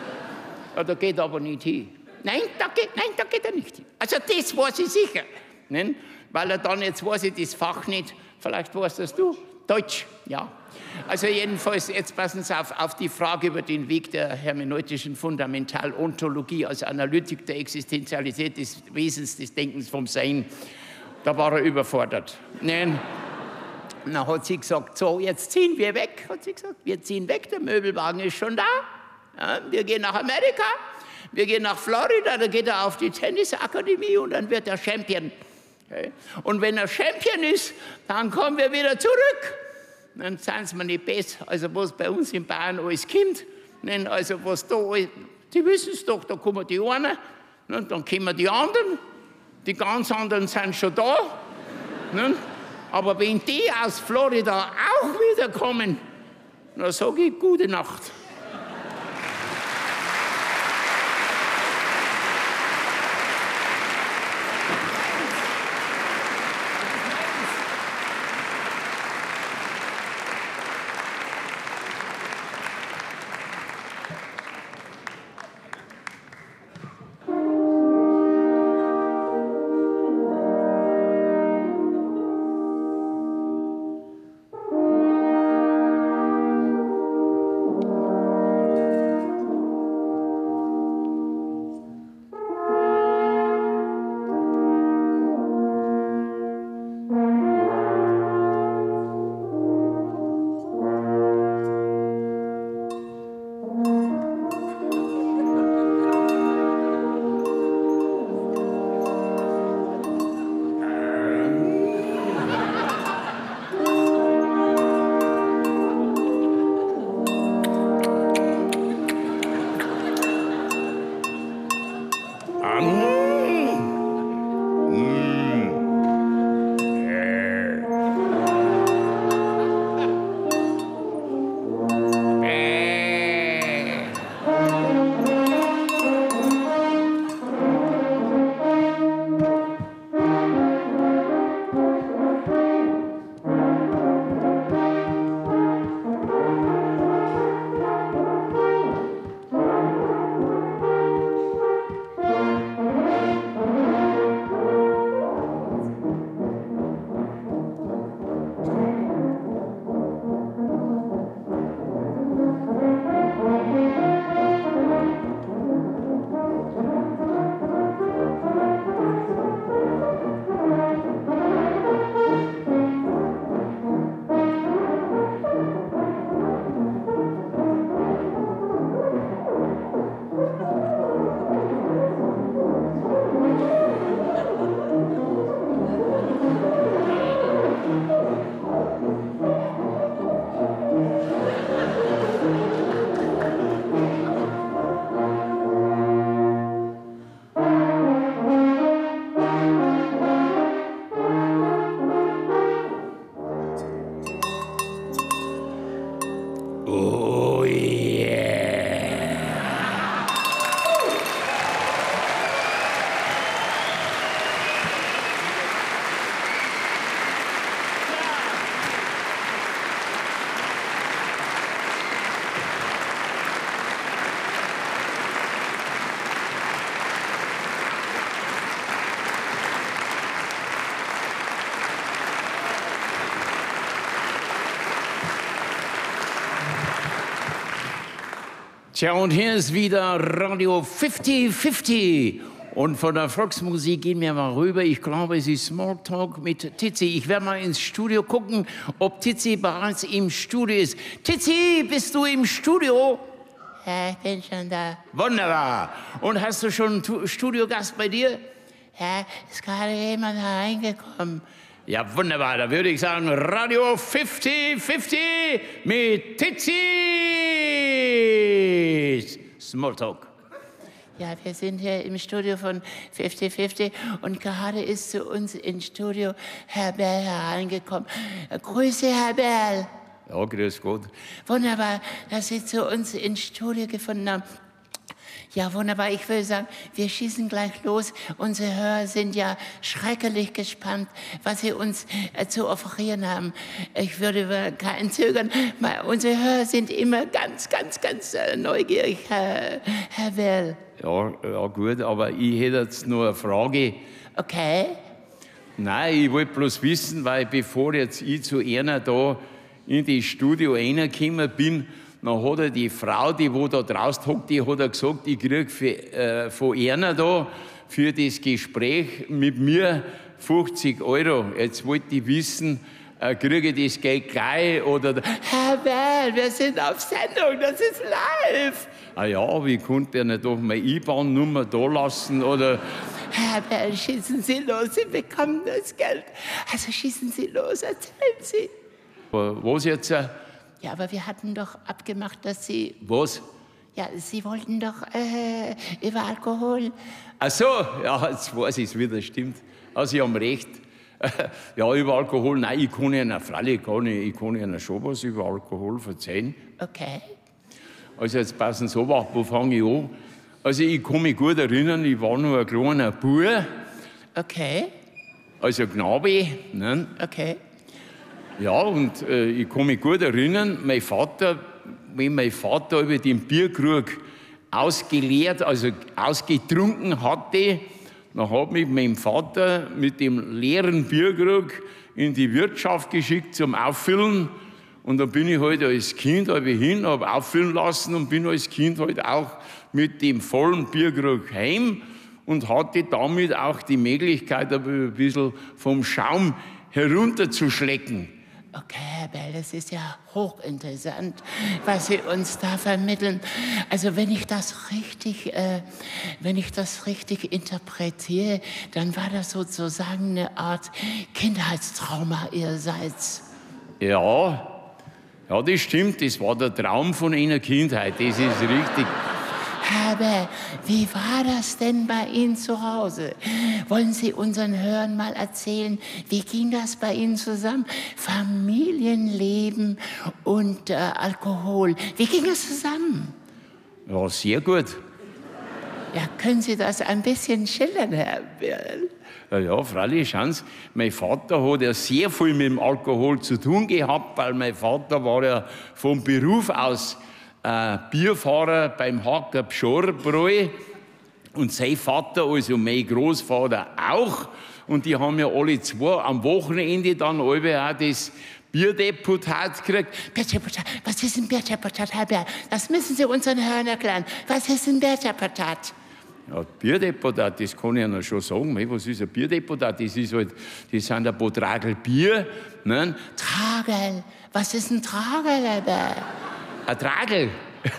Ja, da geht er aber nicht hin. Nein, da geht, nein, da geht er nicht hin. Also das weiß ich sicher, ne? Weil er dann, jetzt weiß ich das Fach nicht, vielleicht weißt das du, Deutsch, ja. Also jedenfalls, jetzt passen Sie auf, auf die Frage über den Weg der hermeneutischen Fundamentalontologie als Analytik der Existenzialität des Wesens des Denkens vom Sein. Da war er überfordert. Nein. Dann hat sie gesagt, so, jetzt ziehen wir weg, hat sie gesagt. Wir ziehen weg, der Möbelwagen ist schon da. Ja, wir gehen nach Amerika, wir gehen nach Florida, da geht er auf die Tennisakademie und dann wird er Champion. Okay. Und wenn er Champion ist, dann kommen wir wieder zurück. Dann sind sie mir nicht besser, also was bei uns in Bayern alles kommt. Also was da, die wissen es doch, da kommen die einen, dann kommen die anderen, die ganz anderen sind schon da. Aber wenn die aus Florida auch wieder kommen, dann sage ich gute Nacht. Tja, und hier ist wieder Radio fünfzig fünfzig. Und von der Volksmusik gehen wir mal rüber. Ich glaube, es ist Smalltalk mit Tizi. Ich werde mal ins Studio gucken, ob Tizi bereits im Studio ist. Tizi, bist du im Studio? Ja, ich bin schon da. Wunderbar. Und hast du schon einen Studiogast bei dir? Ja, ist gerade jemand reingekommen. Ja, wunderbar. Da würde ich sagen, Radio fünfzig fünfzig mit Tizi. Smalltalk. Ja, wir sind hier im Studio von fünfzig fünfzig und gerade ist zu uns ins Studio Herr Berl hereingekommen. Grüße, Herr Berl. Ja, grüß Gott. Wunderbar, dass Sie zu uns ins Studio gefunden haben. Ja, wunderbar. Ich würde sagen, wir schießen gleich los. Unsere Hörer sind ja schrecklich gespannt, was Sie uns äh, zu offerieren haben. Ich würde kein Zögern. Mal, unsere Hörer sind immer ganz, ganz, ganz äh, neugierig, Herr, Herr Berl. Ja, ja, gut, aber ich hätte jetzt nur eine Frage. Okay. Nein, ich wollte bloß wissen, weil bevor jetzt ich zu einer da in das Studio reingekommen bin, dann hat er die Frau, die wo da draußen hockt, die hat er gesagt, ich kriege für, äh, von einer da für das Gespräch mit mir fünfzig Euro. Jetzt wollte ich wissen, äh, kriege ich das Geld gleich oder... Herr Berl, wir sind auf Sendung, das ist live. Ah ja, aber ich konnte ja nicht doch meine I B A N-Nummer da lassen oder... Herr Berl, schießen Sie los, Sie bekommen das Geld. Also schießen Sie los, erzählen Sie. Was jetzt? Äh, Ja, aber wir hatten doch abgemacht, dass Sie... was? Ja, Sie wollten doch äh, über Alkohol... Ach so, ja, jetzt weiß ich es wieder, stimmt. Also, Sie haben recht. Ja, über Alkohol, nein, ich kann Ihnen, freilich kann ich, ich kann Ihnen schon was über Alkohol erzählen. Okay. Also, jetzt passen Sie auf, wo fange ich an? Also, ich kann mich gut erinnern, ich war noch ein kleiner Bub, Okay. also Knabe, ne? Okay. Ja, und äh, ich kann mich gut erinnern, mein Vater, wenn mein Vater über den Bierkrug ausgeleert, also ausgetrunken hatte, dann hat mich mein Vater mit dem leeren Bierkrug in die Wirtschaft geschickt zum Auffüllen. Und dann bin ich halt als Kind halt hin, habe auffüllen lassen und bin als Kind halt auch mit dem vollen Bierkrug heim und hatte damit auch die Möglichkeit, ein bisschen vom Schaum herunterzuschlecken. Okay, Herr Berl, das ist ja hochinteressant, was Sie uns da vermitteln. Also wenn ich das richtig, äh, wenn ich das richtig interpretiere, dann war das sozusagen eine Art Kindheitstrauma Ihrerseits. Ja, ja, das stimmt. Das war der Traum von einer Kindheit. Das ist richtig. Herr Berl, wie war das denn bei Ihnen zu Hause? Wollen Sie unseren Hörern mal erzählen, wie ging das bei Ihnen zusammen? Familienleben und äh, Alkohol, wie ging es zusammen? Ja, sehr gut. Ja, können Sie das ein bisschen schildern, Herr Berl? Ja, ja, freilich, schauen Sie, mein Vater hat ja sehr viel mit dem Alkohol zu tun gehabt, weil mein Vater war ja vom Beruf aus äh, Bierfahrer beim Hacker Pschorrbräu und sein Vater, also mein Großvater auch. Und die haben ja alle zwei am Wochenende dann alle auch das Bierdeputat gekriegt. Bierdeputat, was ist ein Bierdeputat, Herr Berl? Das müssen Sie unseren Hörern erklären. Was ist ein Bierdeputat? Ja, Bierdeputat, das kann ich Ihnen schon sagen. Mei, was ist ein Bierdeputat? Das, ist halt, das sind ein paar Tragel Bier. Ne? Tragel, was ist ein Tragel, Herr Berl? Ein Tragel.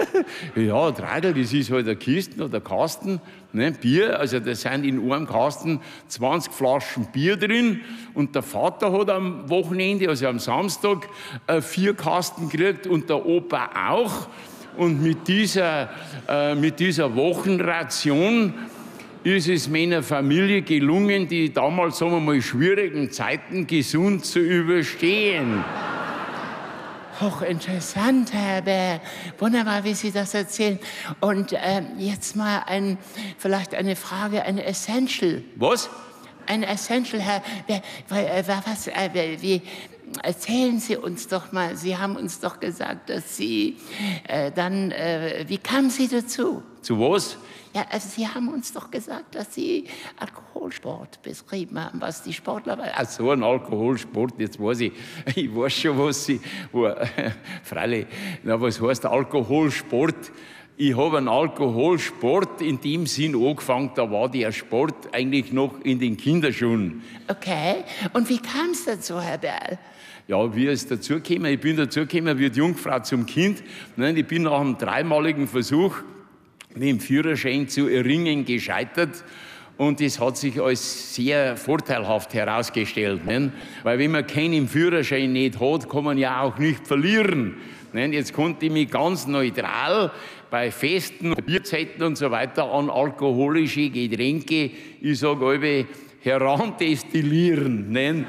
Ja, ein Tragel, das ist halt ein Kisten oder ein Kasten, ne, Bier. Also da sind in einem Kasten zwanzig Flaschen Bier drin. Und der Vater hat am Wochenende, also am Samstag, äh, vier Kasten gekriegt und der Opa auch. Und mit dieser, äh, mit dieser Wochenration ist es meiner Familie gelungen, die damals, sagen wir mal, schwierigen Zeiten gesund zu überstehen. Hochinteressant, Herr Berl. Wunderbar, wie Sie das erzählen. Und ähm, jetzt mal ein, vielleicht eine Frage, ein Essential. Was? Ein Essential, Herr Berl. Äh, was, äh, wie, erzählen Sie uns doch mal, Sie haben uns doch gesagt, dass Sie äh, dann, äh, wie kamen Sie dazu? Zu was? Ja, also Sie haben uns doch gesagt, dass Sie Alkoholsport betrieben haben, was die Sportler... Ach so, ein Alkoholsport, jetzt weiß ich, ich weiß schon, was Sie... Wo, freilich, na, was heißt Alkoholsport? ich habe einen Alkoholsport in dem Sinn angefangen, da war der Sport eigentlich noch in den Kinderschuhen. Okay, und wie kam es dazu, Herr Berl? Ja, wie ist dazugekommen? Ich bin dazugekommen wie die Jungfrau zum Kind. Ich bin nach einem dreimaligen Versuch mit dem Führerschein zu erringen gescheitert. Und das hat sich als sehr vorteilhaft herausgestellt. Nicht? Weil wenn man keinen Führerschein nicht hat, kann man ja auch nicht verlieren. Nicht? Jetzt konnte ich mich ganz neutral bei Festen, Bierzeiten und so weiter an alkoholische Getränke, ich sage alle, herandestillieren. Nicht?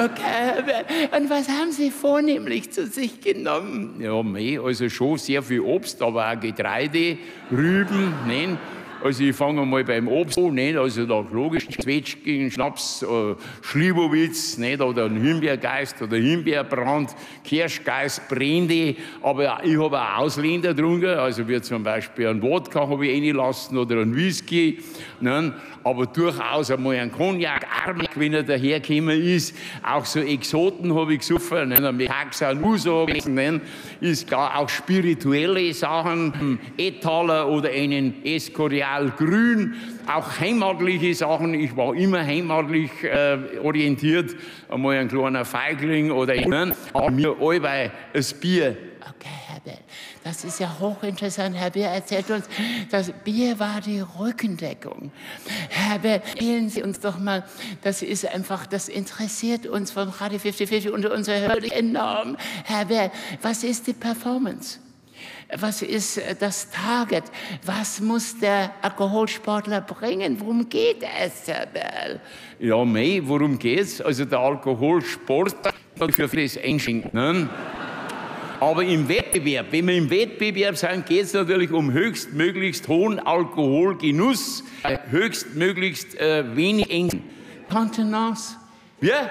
Okay, und was haben Sie vornehmlich zu sich genommen? Ja, mei, also schon sehr viel Obst, aber auch Getreide, Rüben. Nicht? Also ich fange mal beim Obst an, nicht? Also da logisch Zwetschgen, Schnaps, äh, Schlibowitz, nicht? Oder ein Himbeergeist oder Himbeerbrand, Kirschgeist, Brände, aber ich habe auch Ausländer drunter, also wie zum Beispiel einen Wodka habe ich reingelassen oder einen Whisky, nicht? Aber durchaus einmal einen Cognac, Armag, wenn er dahergekommen ist, auch so Exoten habe ich gesoffen, nicht? Mit Taxan Uso, nicht? Ist klar, auch spirituelle Sachen, Etaler oder einen Escorial Grün, auch heimatliche Sachen. Ich war immer heimatlich äh, orientiert. Einmal ein kleiner Feigling oder ein, aber mir allweil ein Bier. Okay, Herr Berl, das ist ja hochinteressant. Herr Berl erzählt uns, das Bier war die Rückendeckung. Herr Berl, erzählen Sie uns doch mal, das ist einfach, das interessiert uns von Radio fünfzig fünfzig und unser Hörer enorm. Herr Berl, was ist die Performance? Was ist das Target? Was muss der Alkoholsportler bringen? Worum geht es, Herr Berl? Ja, mei, worum geht's? Also der Alkoholsport für das Einschenken. Ne? Aber im Wettbewerb, wenn wir im Wettbewerb sind, geht es natürlich um höchstmöglichst hohen Alkoholgenuss, höchstmöglichst äh, wenig Eng. Kontenance. Ja?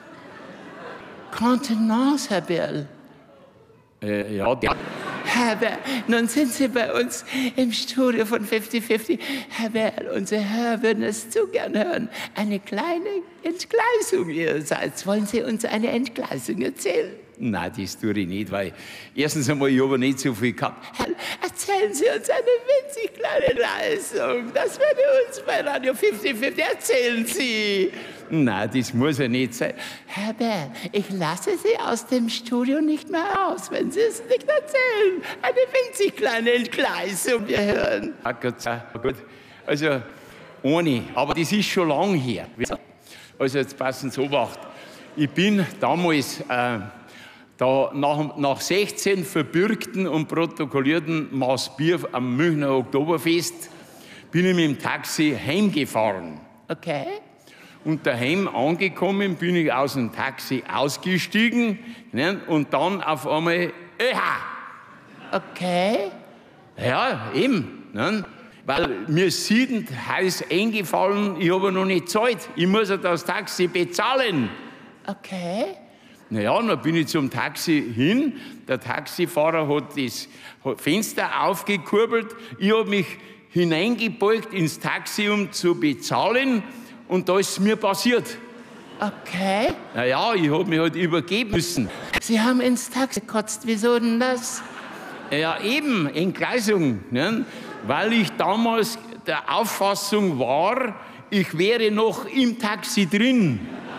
Kontenance, Herr Berl. Äh, ja, der. Herr Berl, nun sind Sie bei uns im Studio von fünfzig fünfzig. Herr Berl, unsere Hörer würden es zu gern hören. Eine kleine Entgleisung Ihrerseits. Wollen Sie uns eine Entgleisung erzählen? Nein, das tue ich nicht, weil erstens einmal, ich habe nicht so viel gehabt. Herr, erzählen Sie uns eine winzig kleine Leistung. Das würde uns bei Radio fünfzig fünfzig. Erzählen Sie. Nein, das muss ja nicht sein. Herr Berl, ich lasse Sie aus dem Studio nicht mehr raus, wenn Sie es nicht erzählen. Eine winzig kleine Entgleisung, wir hören. Ah, Gott sei Dank. Also, ohne, aber das ist schon lang her. Also, jetzt passen Sie Obacht. Ich bin damals, äh, da nach, nach sechzehn verbürgten und protokollierten Maß Bier am Münchner Oktoberfest, bin ich mit dem Taxi heimgefahren. Okay. Und daheim angekommen bin ich aus dem Taxi ausgestiegen, ne, und dann auf einmal, Öha! Okay. Ja, eben. Ne, weil mir ist siedend heiß eingefallen, ich habe noch nicht gezahlt. Ich muss ja das Taxi bezahlen. Okay. Naja, dann bin ich zum Taxi hin. Der Taxifahrer hat das Fenster aufgekurbelt. Ich habe mich hineingebeugt ins Taxi, um zu bezahlen. Und da ist es mir passiert. Okay. Naja, ich habe mich halt übergeben müssen. Sie haben ins Taxi gekotzt. Wieso denn das? Ja, eben, Entgleisung. Ne? Weil ich damals der Auffassung war, ich wäre noch im Taxi drin.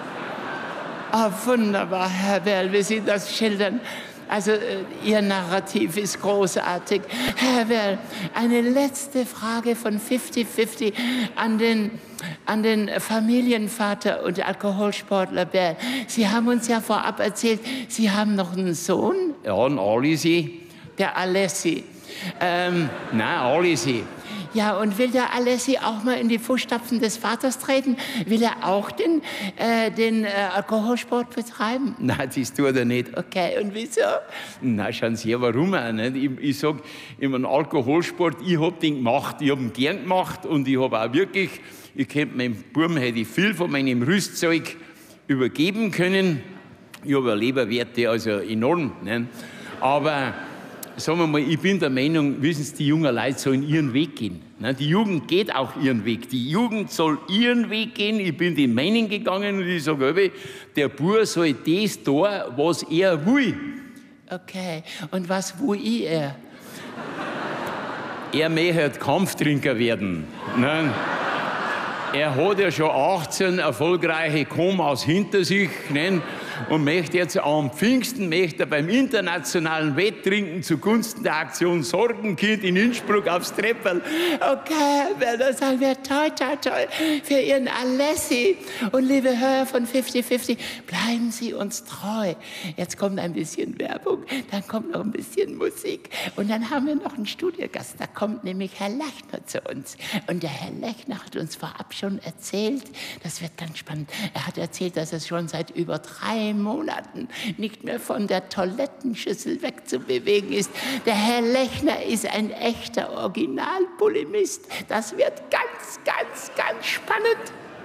Ah, wunderbar, Herr Berl, wie Sie das schildern. Also, äh, Ihr Narrativ ist großartig. Herr Berl, eine letzte Frage von fünfzig fünfzig an den, an den Familienvater und Alkoholsportler Berl. Sie haben uns ja vorab erzählt, Sie haben noch einen Sohn? Ja, ein Alisi. Der Alessi. Ähm, nein, Alisi. Ja, und will der Alessi auch mal in die Fußstapfen des Vaters treten? Will er auch den, äh, den äh, Alkoholsport betreiben? Nein, das tut er nicht. Okay, und wieso? Na, schauen Sie her, warum auch nicht? Ich, ich sage, im Alkoholsport, ich habe den gemacht, ich habe ihn gern gemacht und ich habe auch wirklich, ich könnte meinem Buben hätte ich viel von meinem Rüstzeug übergeben können. Ich habe eine Leberwerte, also enorm. Ne? Aber sagen wir mal, ich bin der Meinung, wissen Sie, die jungen Leute sollen ihren Weg gehen. Die Jugend geht auch ihren Weg. Die Jugend soll ihren Weg gehen. Ich bin den meinen gegangen und ich sage, der Bub soll das tun, was er will. Okay, und was will er? er möchte Kampftrinker werden. Nein. Er hat ja schon achtzehn erfolgreiche Komas hinter sich, ne? Und möchte jetzt am Pfingsten möchte er beim internationalen Wetttrinken zugunsten der Aktion Sorgenkind in Innsbruck aufs Treppel. Okay, Herr das sagen wir toll, toll, toll für Ihren Alessi. Und liebe Hörer von fifty fifty, bleiben Sie uns treu. Jetzt kommt ein bisschen Werbung, dann kommt noch ein bisschen Musik. Und dann haben wir noch einen Studiogast, da kommt nämlich Herr Lechner zu uns. Und der Herr Lechner hat uns vorab schon erzählt, das wird ganz spannend, er hat erzählt, dass es schon seit über drei Monaten nicht mehr von der Toilettenschüssel wegzubewegen ist. Der Herr Lechner ist ein echter Originalpolemist. Das wird ganz, ganz, ganz spannend.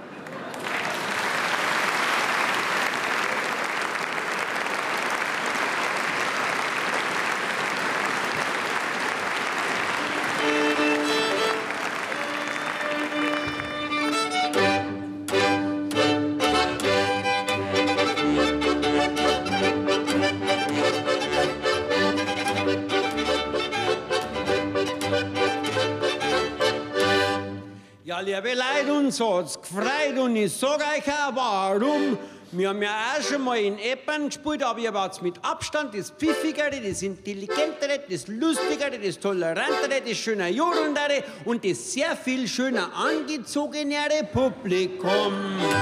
Ja, liebe Leute, uns hat's gefreut und ich sag euch auch warum. Wir haben ja auch schon mal in Eppern gespielt, aber ihr wart mit Abstand das Pfiffigere, das Intelligentere, das Lustigere, das Tolerantere, das schöner Jodelndere und das sehr viel schöner angezogenere Publikum.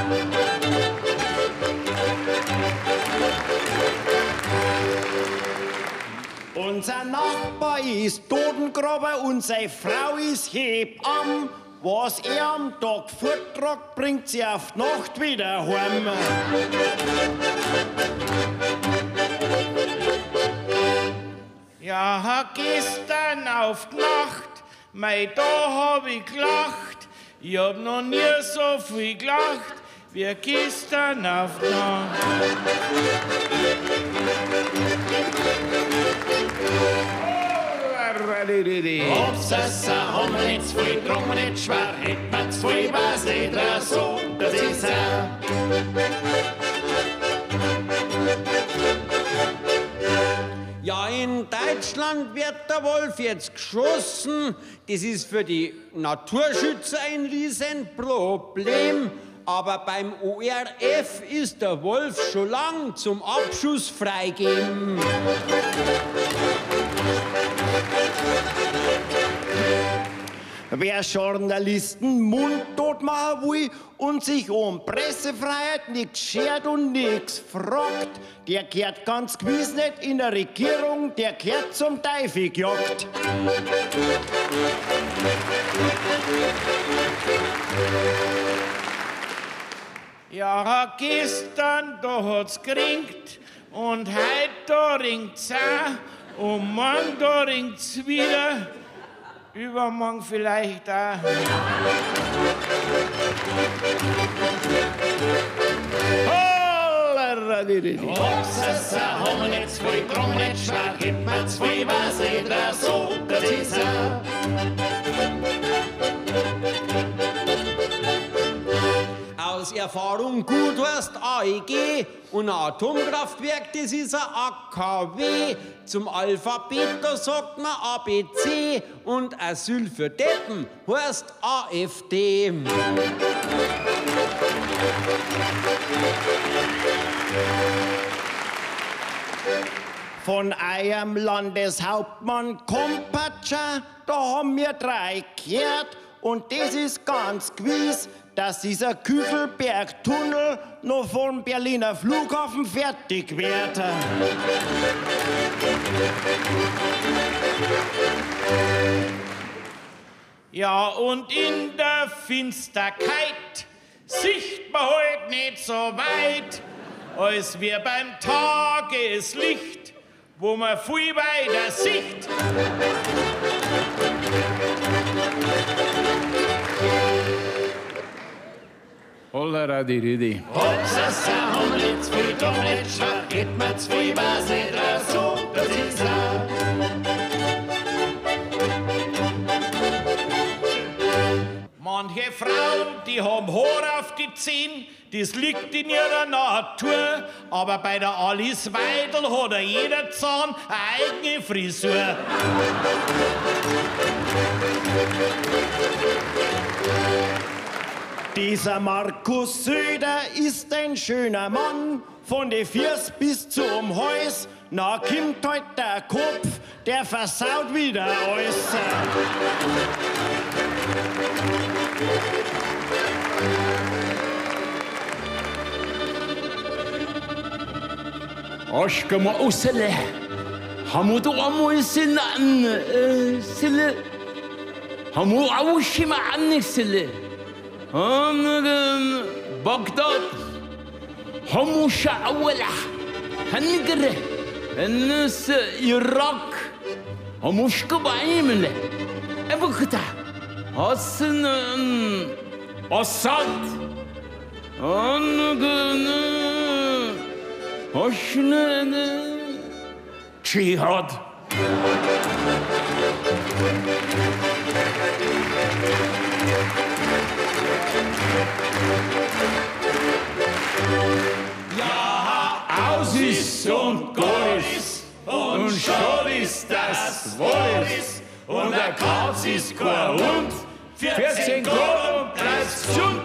Unser Nachbar ist Totengraber und seine Frau ist Hebamm. Was er am Tag forttragt, bringt sie auf die Nacht wieder heim. Ja, gestern auf die Nacht, mei, da hab ich gelacht. Ich hab noch nie so viel gelacht, wie gestern auf die Nacht. Obsessa, haben wir nicht zu viel, drum nicht schwer, hätt man zu viel, was nicht so, das ist er. Ja, in Deutschland wird der Wolf jetzt geschossen. Das ist für die Naturschützer ein Riesenproblem. Aber beim O R F ist der Wolf schon lang zum Abschuss freigegeben. Wer Journalisten mundtot machen will und sich um Pressefreiheit nichts schert und nichts fragt, der gehört ganz gewiss nicht in der Regierung, der gehört zum Teufel gejagt. Ja, gestern, da hat's geringt und heut, da ringt's auch und morgen, da ringt's wieder, übermorgen vielleicht auch. Obsessa, haben wir nicht zu viel, drum nicht schwer, hätt man zu viel, was nicht so, das ist er. Aus Erfahrung gut heißt A E G und ein Atomkraftwerk, das ist ein A K W. Zum Alphabet, da sagt man A B C und Asyl für Deppen heißt A F D. Von eurem Landeshauptmann Kompatscher, da haben wir drei gehört. Und das ist ganz gewiss, dass dieser Küchelberg-Tunnel noch vom Berliner Flughafen fertig wird. Ja, und in der Finsterkeit sieht man halt nicht so weit, als wir beim Tageslicht, wo man viel weiter sieht. Hollera die Ridi. Obsessa, haben wir nicht zu viel, drum nicht schwer, hätt man zu viel, was nicht so, das ist er. Manche Frauen, die haben Haar auf die Zehen, das liegt in ihrer Natur. Aber bei der Alice Weidel hat ja jeder Zahn eine eigene Frisur. Dieser Markus Söder ist ein schöner Mann, von de Fiers bis zum Häus. Na, kommt heut der Kopf, der versaut wieder alles. Aschke mal aussele. Haben wir doch einmal Sille an, äh, Sille. Haben wir auch schon mal an, Sille. Haben Bagdad. Haben wir schon auch Hangere. Enes Irak. Haben wir schon beimle. Aber da. Hassen Assad. Angene. Haschne. Dschihad. Ja, aus ist und gut ist und schon ist das wohl ist und der Kauz ist kein Hund. vierzehn Grad und bleibst gesund.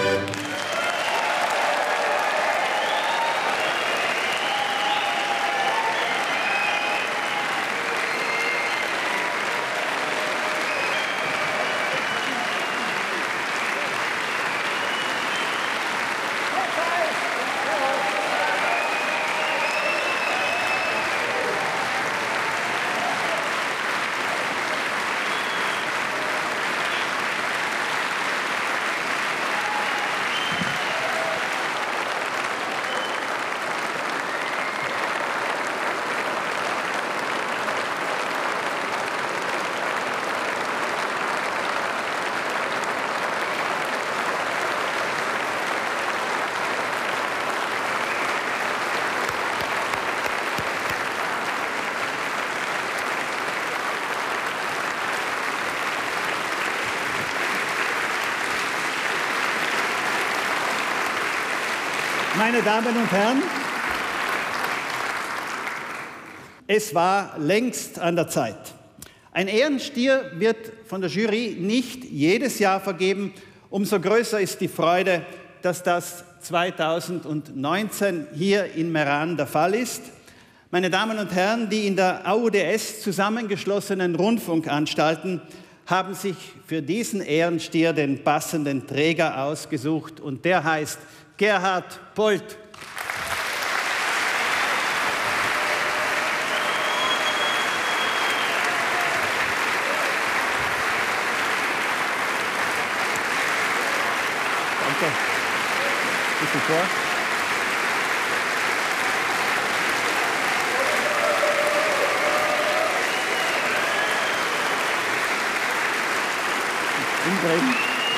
Meine Damen und Herren, es war längst an der Zeit. Ein Ehrenstier wird von der Jury nicht jedes Jahr vergeben. Umso größer ist die Freude, dass das zweitausendneunzehn hier in Meran der Fall ist. Meine Damen und Herren, die in der A U D S zusammengeschlossenen Rundfunkanstalten haben sich für diesen Ehrenstier den passenden Träger ausgesucht und der heißt Gerhard Polt. Danke. Bisschen vor. Umdrehen.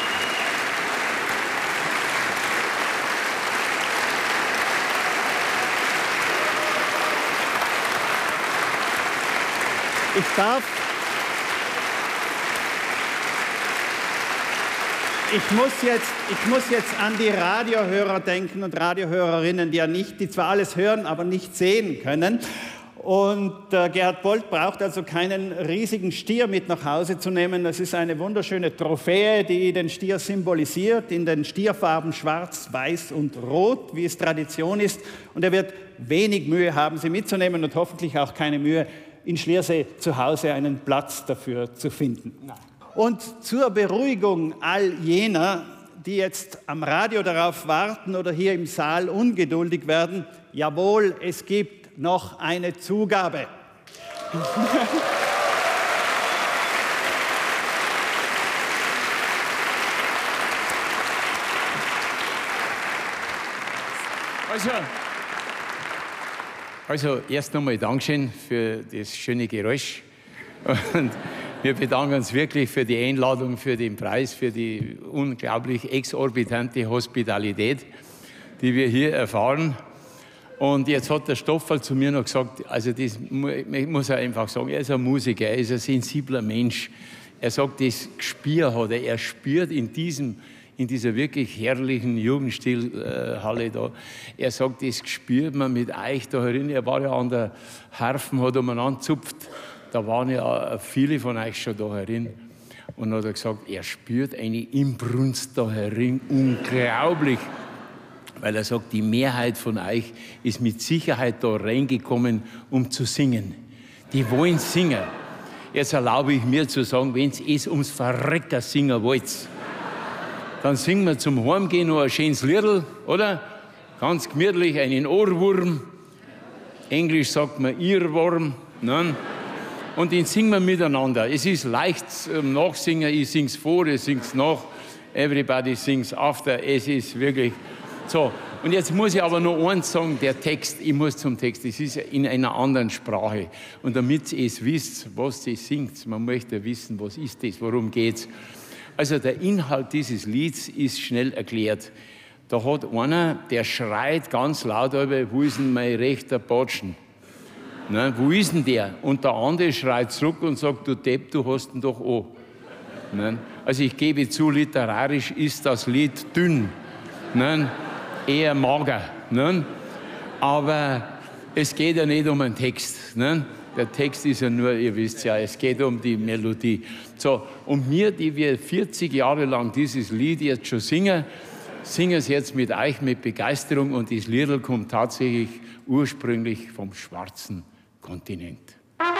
Ich darf, ich muss jetzt, ich muss jetzt an die Radiohörer denken und Radiohörerinnen, die ja nicht, die zwar alles hören, aber nicht sehen können. Und äh, Gerhard Polt braucht also keinen riesigen Stier mit nach Hause zu nehmen. Das ist eine wunderschöne Trophäe, die den Stier symbolisiert, in den Stierfarben schwarz, weiß und rot, wie es Tradition ist. Und er wird wenig Mühe haben, sie mitzunehmen und hoffentlich auch keine Mühe, in Schliersee zu Hause einen Platz dafür zu finden. Und zur Beruhigung all jener, die jetzt am Radio darauf warten oder hier im Saal ungeduldig werden, jawohl, es gibt noch eine Zugabe. Also, also erst einmal Dankeschön für das schöne Geräusch. Und wir bedanken uns wirklich für die Einladung, für den Preis, für die unglaublich exorbitante Hospitalität, die wir hier erfahren. Und jetzt hat der Stoffel zu mir noch gesagt, also das ich muss er einfach sagen, er ist ein Musiker, er ist ein sensibler Mensch. Er sagt, das Gespür hat er, er spürt in diesem in dieser wirklich herrlichen Jugendstilhalle da. Er sagt, das spürt man mit euch da herin. Er war ja an der Harfen, hat umeinander gezupft. Da waren ja viele von euch schon da herin. Und dann hat er gesagt, er spürt eine Inbrunst da herin, unglaublich. Weil er sagt, die Mehrheit von euch ist mit Sicherheit da reingekommen, um zu singen. Die wollen singen. Jetzt erlaube ich mir zu sagen, wenn es ums Verrecker singen wollt, dann singen wir zum Heimgehen noch ein schönes Liedl, oder? Ganz gemütlich, einen Ohrwurm. Englisch sagt man Earworm. Nein. Und den singen wir miteinander. Es ist leicht ähm, nachsingen, ich sing's vor, ich sing's nach. Everybody sings after. Es ist wirklich so. Und jetzt muss ich aber noch eins sagen, der Text, ich muss zum Text, es ist in einer anderen Sprache. Und damit ihr es wisst, was sie singt, man möchte wissen, was ist das, worum geht's. Also der Inhalt dieses Lieds ist schnell erklärt. Da hat einer, der schreit ganz laut, wo ist denn mein rechter Batschen? Ne, wo ist denn der? Und der andere schreit zurück und sagt, du Depp, du hast ihn doch an. Ne? Also ich gebe zu, literarisch ist das Lied dünn. Ne? Eher mager. Ne? Aber es geht ja nicht um einen Text. Ne? Der Text ist ja nur, ihr wisst ja, es geht um die Melodie. So, und wir, die wir vierzig Jahre lang dieses Lied jetzt schon singen, singen es jetzt mit euch mit Begeisterung und das Liedl kommt tatsächlich ursprünglich vom schwarzen Kontinent.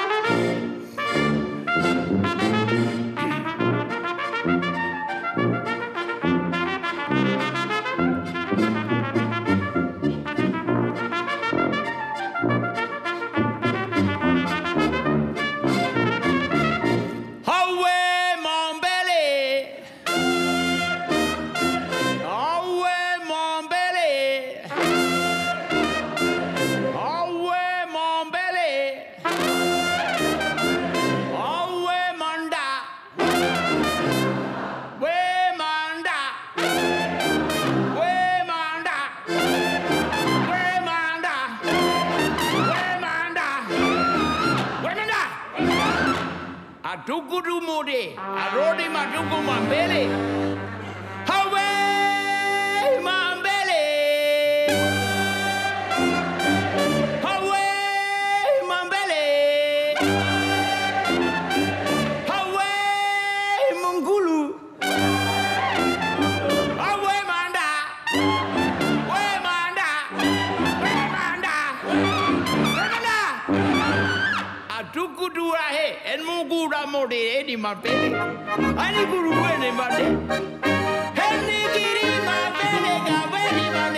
Adukudu mode, arodi maduku mambele. Hawe mambele. Hawe mambele. Hawe mungulu. Hawe manda. We manda. We manda. We manda. Adukudu ahe, en mungura mode edi mambele. Ani guru wene mande. Heni kiri mambele ga weni mande.